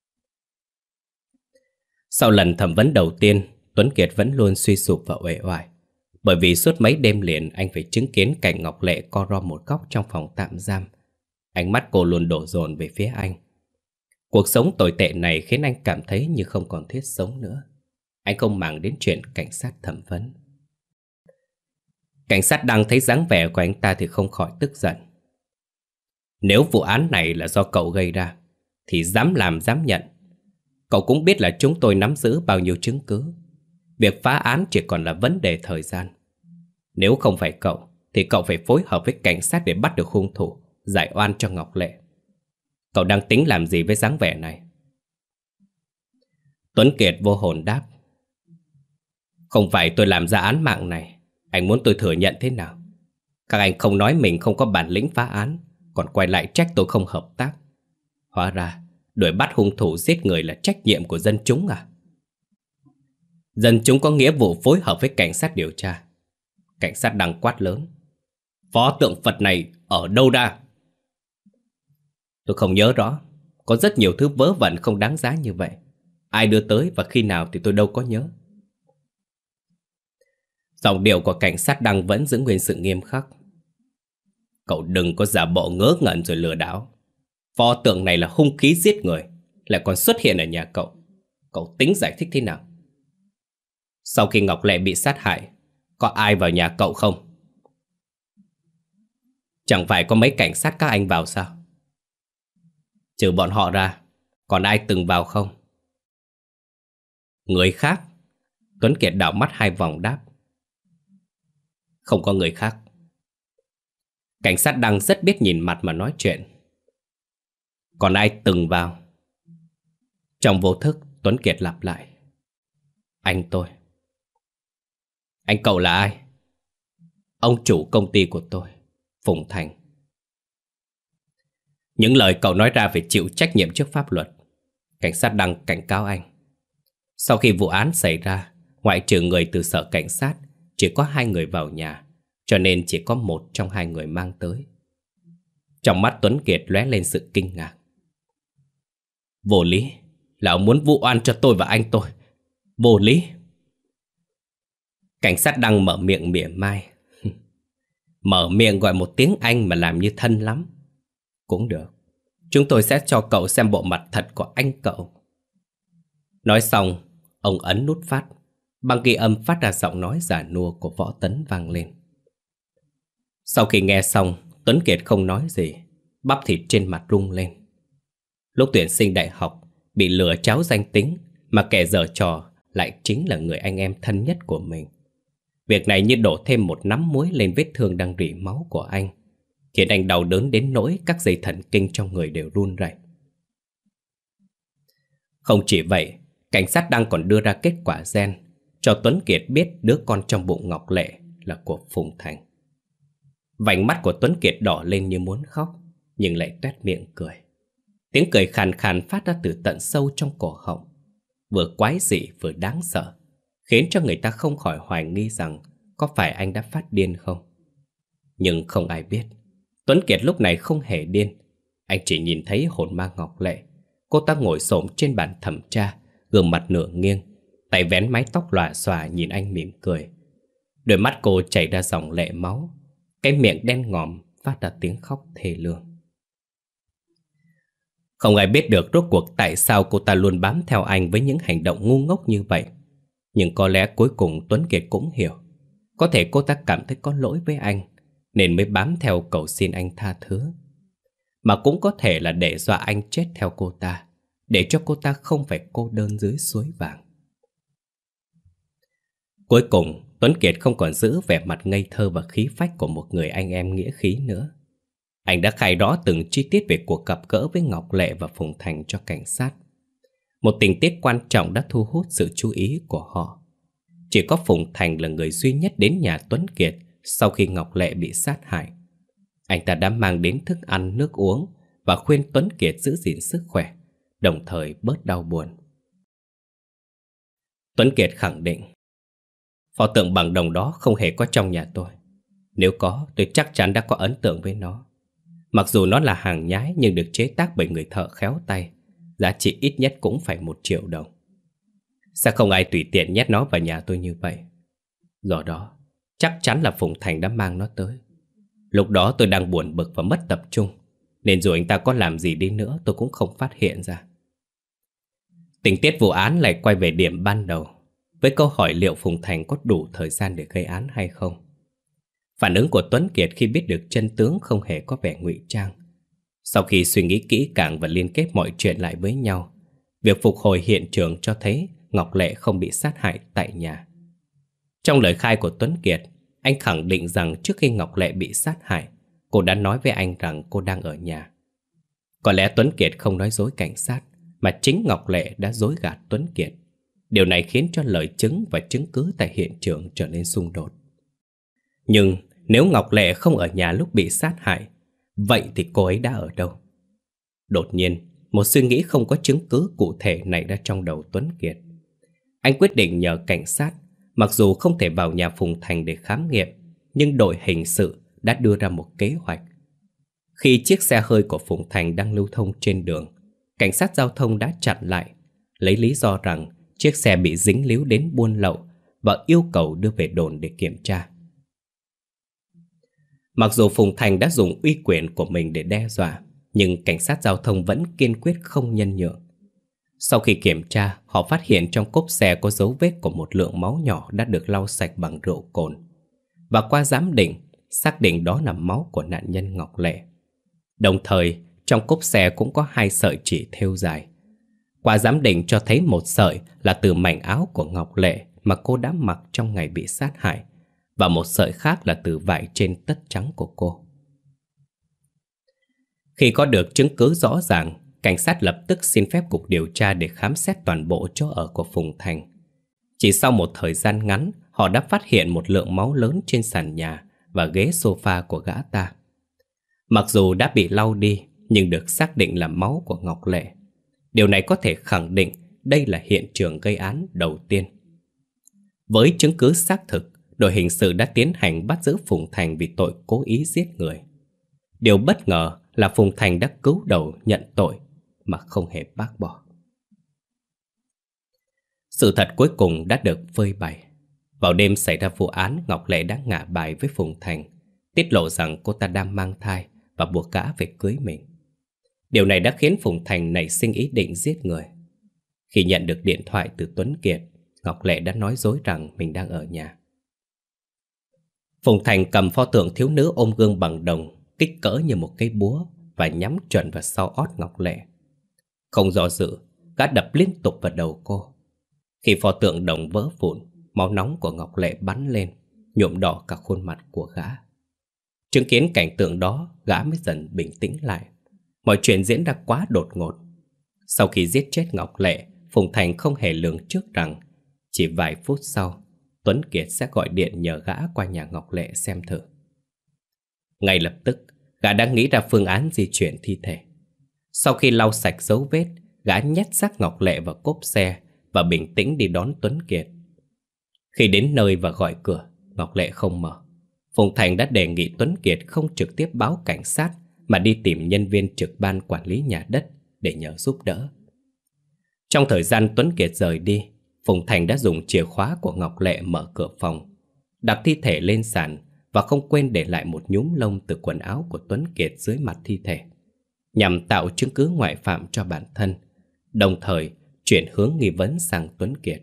Sau lần thẩm vấn đầu tiên, Tuấn Kiệt vẫn luôn suy sụp và uể oải, bởi vì suốt mấy đêm liền anh phải chứng kiến cảnh Ngọc Lệ co ro một góc trong phòng tạm giam. Ánh mắt cô luôn đổ dồn về phía anh. Cuộc sống tồi tệ này khiến anh cảm thấy như không còn thiết sống nữa. Anh không màng đến chuyện cảnh sát thẩm vấn. Cảnh sát đang thấy dáng vẻ của anh ta thì không khỏi tức giận. Nếu vụ án này là do cậu gây ra, thì dám làm dám nhận. Cậu cũng biết là chúng tôi nắm giữ bao nhiêu chứng cứ. Việc phá án chỉ còn là vấn đề thời gian. Nếu không phải cậu, thì cậu phải phối hợp với cảnh sát để bắt được hung thủ, giải oan cho Ngọc Lệ. Cậu đang tính làm gì với dáng vẻ này? Tuấn Kiệt vô hồn đáp. Không phải tôi làm ra án mạng này. Anh muốn tôi thừa nhận thế nào? Các anh không nói mình không có bản lĩnh phá án, còn quay lại trách tôi không hợp tác. Hóa ra đuổi bắt hung thủ giết người là trách nhiệm của dân chúng à? Dân chúng có nghĩa vụ phối hợp với cảnh sát điều tra. Cảnh sát đang quát lớn. Pho tượng Phật này ở đâu ra? Tôi không nhớ rõ. Có rất nhiều thứ vớ vẩn không đáng giá như vậy. Ai đưa tới và khi nào thì tôi đâu có nhớ. Giọng điệu của cảnh sát Đăng vẫn giữ nguyên sự nghiêm khắc. Cậu đừng có giả bộ ngớ ngẩn rồi lừa đảo. Pho tượng này là hung khí giết người, lại còn xuất hiện ở nhà cậu. Cậu tính giải thích thế nào? Sau khi Ngọc Lệ bị sát hại, có ai vào nhà cậu không? Chẳng phải có mấy cảnh sát các anh vào sao? Trừ bọn họ ra, còn ai từng vào không? Người khác? Tuấn Kiệt đảo mắt 2 vòng đáp. Không có người khác. Cảnh sát Đăng rất biết nhìn mặt mà nói chuyện. Còn ai từng vào? Trong vô thức, Tuấn Kiệt lặp lại. Anh tôi. Anh cậu là ai? Ông chủ công ty của tôi, Phùng Thành. Những lời cậu nói ra phải chịu trách nhiệm trước pháp luật. Cảnh sát Đăng cảnh cáo anh. Sau khi vụ án xảy ra, ngoại trừ người từ sở cảnh sát, chỉ có 2 người vào nhà, cho nên chỉ có 1 trong 2 người mang tới. Trong mắt Tuấn Kiệt lóe lên sự kinh ngạc. Vô lý, là ông muốn vụ oan cho tôi và anh tôi. Vô lý. Cảnh sát Đăng mở miệng mỉa mai. Mở miệng gọi một tiếng Anh mà làm như thân lắm. Cũng được, chúng tôi sẽ cho cậu xem bộ mặt thật của anh cậu. Nói xong, ông ấn nút phát. Băng ghi âm phát ra giọng nói già nua của Võ Tấn vang lên. Sau khi nghe xong, Tuấn Kiệt không nói gì, bắp thịt trên mặt rung lên. Lúc tuyển sinh đại học, bị lừa tráo danh tính, mà kẻ giở trò lại chính là người anh em thân nhất của mình. Việc này như đổ thêm một nắm muối lên vết thương đang rỉ máu của anh, khiến anh đau đớn đến nỗi các dây thần kinh trong người đều run rẩy. Không chỉ vậy, cảnh sát Đăng còn đưa ra kết quả gen, cho Tuấn Kiệt biết đứa con trong bụng Ngọc Lệ là của Phùng Thành. Vành mắt của Tuấn Kiệt đỏ lên như muốn khóc, nhưng lại toét miệng cười. Tiếng cười khàn khàn phát ra từ tận sâu trong cổ họng, vừa quái dị vừa đáng sợ, khiến cho người ta không khỏi hoài nghi rằng có phải anh đã phát điên không. Nhưng không ai biết, Tuấn Kiệt lúc này không hề điên. Anh chỉ nhìn thấy hồn ma Ngọc Lệ. Cô ta ngồi xổm trên bàn thẩm tra, gương mặt nửa nghiêng, tay vén mái tóc lòa xòa nhìn anh mỉm cười. Đôi mắt cô chảy ra dòng lệ máu, cái miệng đen ngòm phát ra tiếng khóc thê lương. Không ai biết được rốt cuộc tại sao cô ta luôn bám theo anh với những hành động ngu ngốc như vậy. Nhưng có lẽ cuối cùng Tuấn Kiệt cũng hiểu. Có thể cô ta cảm thấy có lỗi với anh, nên mới bám theo cầu xin anh tha thứ. Mà cũng có thể là để dọa anh chết theo cô ta, để cho cô ta không phải cô đơn dưới suối vàng. Cuối cùng, Tuấn Kiệt không còn giữ vẻ mặt ngây thơ và khí phách của một người anh em nghĩa khí nữa. Anh đã khai rõ từng chi tiết về cuộc gặp gỡ với Ngọc Lệ và Phùng Thành cho cảnh sát. Một tình tiết quan trọng đã thu hút sự chú ý của họ. Chỉ có Phùng Thành là người duy nhất đến nhà Tuấn Kiệt sau khi Ngọc Lệ bị sát hại. Anh ta đã mang đến thức ăn, nước uống và khuyên Tuấn Kiệt giữ gìn sức khỏe, đồng thời bớt đau buồn. Tuấn Kiệt khẳng định, pho tượng bằng đồng đó không hề có trong nhà tôi. Nếu có, tôi chắc chắn đã có ấn tượng với nó. Mặc dù nó là hàng nhái nhưng được chế tác bởi người thợ khéo tay, giá trị ít nhất cũng phải 1 triệu đồng. Sẽ không ai tùy tiện nhét nó vào nhà tôi như vậy. Do đó, chắc chắn là Phùng Thành đã mang nó tới. Lúc đó tôi đang buồn bực và mất tập trung, nên dù anh ta có làm gì đi nữa tôi cũng không phát hiện ra. Tình tiết vụ án lại quay về điểm ban đầu, với câu hỏi liệu Phùng Thành có đủ thời gian để gây án hay không. Phản ứng của Tuấn Kiệt khi biết được chân tướng không hề có vẻ ngụy trang. Sau khi suy nghĩ kỹ càng và liên kết mọi chuyện lại với nhau, việc phục hồi hiện trường cho thấy Ngọc Lệ không bị sát hại tại nhà. Trong lời khai của Tuấn Kiệt, anh khẳng định rằng trước khi Ngọc Lệ bị sát hại, cô đã nói với anh rằng cô đang ở nhà. Có lẽ Tuấn Kiệt không nói dối cảnh sát, mà chính Ngọc Lệ đã dối gạt Tuấn Kiệt. Điều này khiến cho lời chứng và chứng cứ tại hiện trường trở nên xung đột. Nhưng nếu Ngọc Lệ không ở nhà lúc bị sát hại, vậy thì cô ấy đã ở đâu? Đột nhiên, một suy nghĩ không có chứng cứ cụ thể nảy ra trong đầu Tuấn Kiệt. Anh quyết định nhờ cảnh sát, mặc dù không thể vào nhà Phùng Thành để khám nghiệm, nhưng đội hình sự, đã đưa ra một kế hoạch. Khi chiếc xe hơi của Phùng Thành đang lưu thông trên đường, cảnh sát giao thông đã chặn lại, lấy lý do rằng chiếc xe bị dính líu đến buôn lậu và yêu cầu đưa về đồn để kiểm tra. Mặc dù Phùng Thành đã dùng uy quyền của mình để đe dọa, nhưng cảnh sát giao thông vẫn kiên quyết không nhân nhượng. Sau khi kiểm tra, họ phát hiện trong cốp xe có dấu vết của một lượng máu nhỏ đã được lau sạch bằng rượu cồn. Và qua giám định, xác định đó là máu của nạn nhân Ngọc Lệ. Đồng thời, trong cốp xe cũng có 2 sợi chỉ thêu dài. Qua giám định cho thấy một sợi là từ mảnh áo của Ngọc Lệ mà cô đã mặc trong ngày bị sát hại, và một sợi khác là từ vải trên tất trắng của cô. Khi có được chứng cứ rõ ràng, cảnh sát lập tức xin phép cục điều tra để khám xét toàn bộ chỗ ở của Phùng Thành. Chỉ sau một thời gian ngắn, họ đã phát hiện một lượng máu lớn trên sàn nhà và ghế sofa của gã ta. Mặc dù đã bị lau đi, nhưng được xác định là máu của Ngọc Lệ. Điều này có thể khẳng định đây là hiện trường gây án đầu tiên. Với chứng cứ xác thực, đội hình sự đã tiến hành bắt giữ Phùng Thành vì tội cố ý giết người. Điều bất ngờ là Phùng Thành đã cúi đầu nhận tội mà không hề bác bỏ. Sự thật cuối cùng đã được phơi bày. Vào đêm xảy ra vụ án, Ngọc Lệ đã ngả bài với Phùng Thành, tiết lộ rằng cô ta đang mang thai và buộc gã phải cưới mình. Điều này đã khiến Phùng Thành nảy sinh ý định giết người. Khi nhận được điện thoại từ Tuấn Kiệt, Ngọc Lệ đã nói dối rằng mình đang ở nhà. Phùng Thành cầm pho tượng thiếu nữ ôm gương bằng đồng, kích cỡ như một cây búa, và nhắm chuẩn vào sau ót Ngọc Lệ. Không do dự, gã đập liên tục vào đầu cô. Khi pho tượng đồng vỡ vụn, máu nóng của Ngọc Lệ bắn lên, nhuộm đỏ cả khuôn mặt của gã. Chứng kiến cảnh tượng đó, gã mới dần bình tĩnh lại. Mọi chuyện diễn ra quá đột ngột. Sau khi giết chết Ngọc Lệ, Phùng Thành không hề lường trước rằng chỉ vài phút sau, Tuấn Kiệt sẽ gọi điện nhờ gã qua nhà Ngọc Lệ xem thử. Ngay lập tức, gã đã nghĩ ra phương án di chuyển thi thể. Sau khi lau sạch dấu vết, gã nhét xác Ngọc Lệ vào cốp xe và bình tĩnh đi đón Tuấn Kiệt. Khi đến nơi và gọi cửa, Ngọc Lệ không mở. Phùng Thành đã đề nghị Tuấn Kiệt không trực tiếp báo cảnh sát mà đi tìm nhân viên trực ban quản lý nhà đất để nhờ giúp đỡ. Trong thời gian Tuấn Kiệt rời đi, Phùng Thành đã dùng chìa khóa của Ngọc Lệ mở cửa phòng, đặt thi thể lên sàn và không quên để lại một nhúm lông từ quần áo của Tuấn Kiệt dưới mặt thi thể, nhằm tạo chứng cứ ngoại phạm cho bản thân, đồng thời chuyển hướng nghi vấn sang Tuấn Kiệt.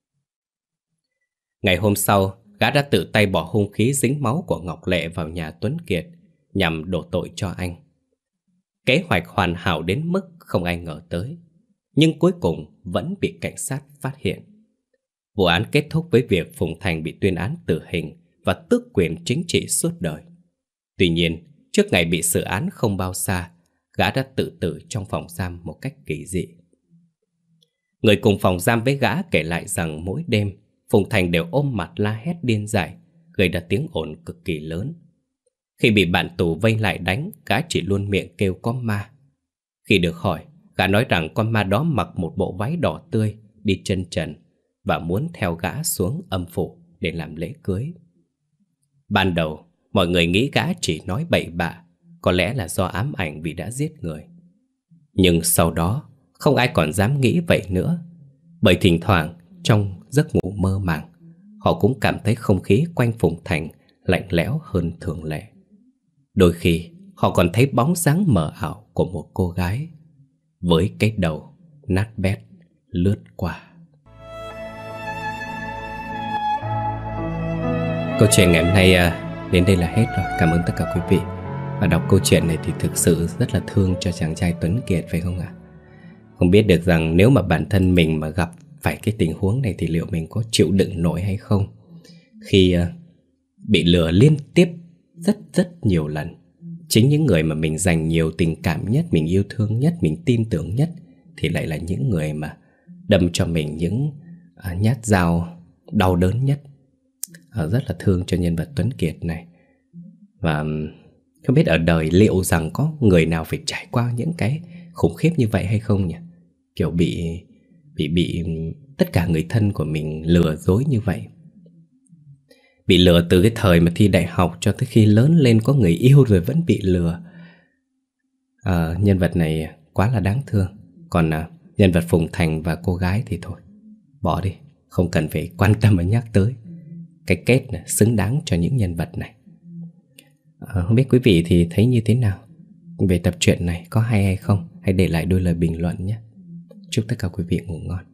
Ngày hôm sau, gã đã tự tay bỏ hung khí dính máu của Ngọc Lệ vào nhà Tuấn Kiệt nhằm đổ tội cho anh. Kế hoạch hoàn hảo đến mức không ai ngờ tới, nhưng cuối cùng vẫn bị cảnh sát phát hiện. Vụ án kết thúc với việc Phùng Thành bị tuyên án tử hình và tước quyền chính trị suốt đời. Tuy nhiên, trước ngày bị xử án không bao xa, gã đã tự tử trong phòng giam một cách kỳ dị. Người cùng phòng giam với gã kể lại rằng mỗi đêm Phùng Thành đều ôm mặt la hét điên dại, gây ra tiếng ồn cực kỳ lớn. Khi bị bạn tù vây lại đánh, gã chỉ luôn miệng kêu có ma. Khi được hỏi, gã nói rằng con ma đó mặc một bộ váy đỏ tươi, đi chân trần và muốn theo gã xuống âm phủ để làm lễ cưới. Ban đầu, mọi người nghĩ gã chỉ nói bậy bạ, có lẽ là do ám ảnh vì đã giết người. Nhưng sau đó, không ai còn dám nghĩ vậy nữa, bởi thỉnh thoảng trong giấc ngủ mơ màng, họ cũng cảm thấy không khí quanh Phùng Thành lạnh lẽo hơn thường lệ. Đôi khi, họ còn thấy bóng dáng mờ ảo của một cô gái với cái đầu nát bét lướt qua. Câu chuyện ngày hôm nay đến đây là hết rồi. Cảm ơn tất cả quý vị. Và đọc câu chuyện này thì thực sự rất là thương cho chàng trai Tuấn Kiệt, phải không ạ? Không biết được rằng nếu mà bản thân mình mà gặp phải cái tình huống này thì liệu mình có chịu đựng nổi hay không, khi bị lừa liên tiếp rất nhiều lần. Chính những người mà mình dành nhiều tình cảm nhất, mình yêu thương nhất, mình tin tưởng nhất thì lại là những người mà đâm cho mình những nhát dao đau đớn nhất. Rất là thương cho nhân vật Tuấn Kiệt này. Và không biết ở đời liệu rằng có người nào phải trải qua những cái khủng khiếp như vậy hay không nhỉ? Kiểu bị tất cả người thân của mình lừa dối như vậy, Bị lừa từ cái thời mà thi đại học cho tới khi lớn lên có người yêu rồi vẫn bị lừa. Nhân vật này quá là đáng thương. Còn nhân vật Phùng Thành và cô gái thì thôi, bỏ đi, không cần phải quan tâm và nhắc tới. Cái kết xứng đáng cho những nhân vật này. Không biết quý vị thì thấy như thế nào về tập truyện này, có hay hay không? Hãy để lại đôi lời bình luận nhé. Chúc tất cả quý vị ngủ ngon.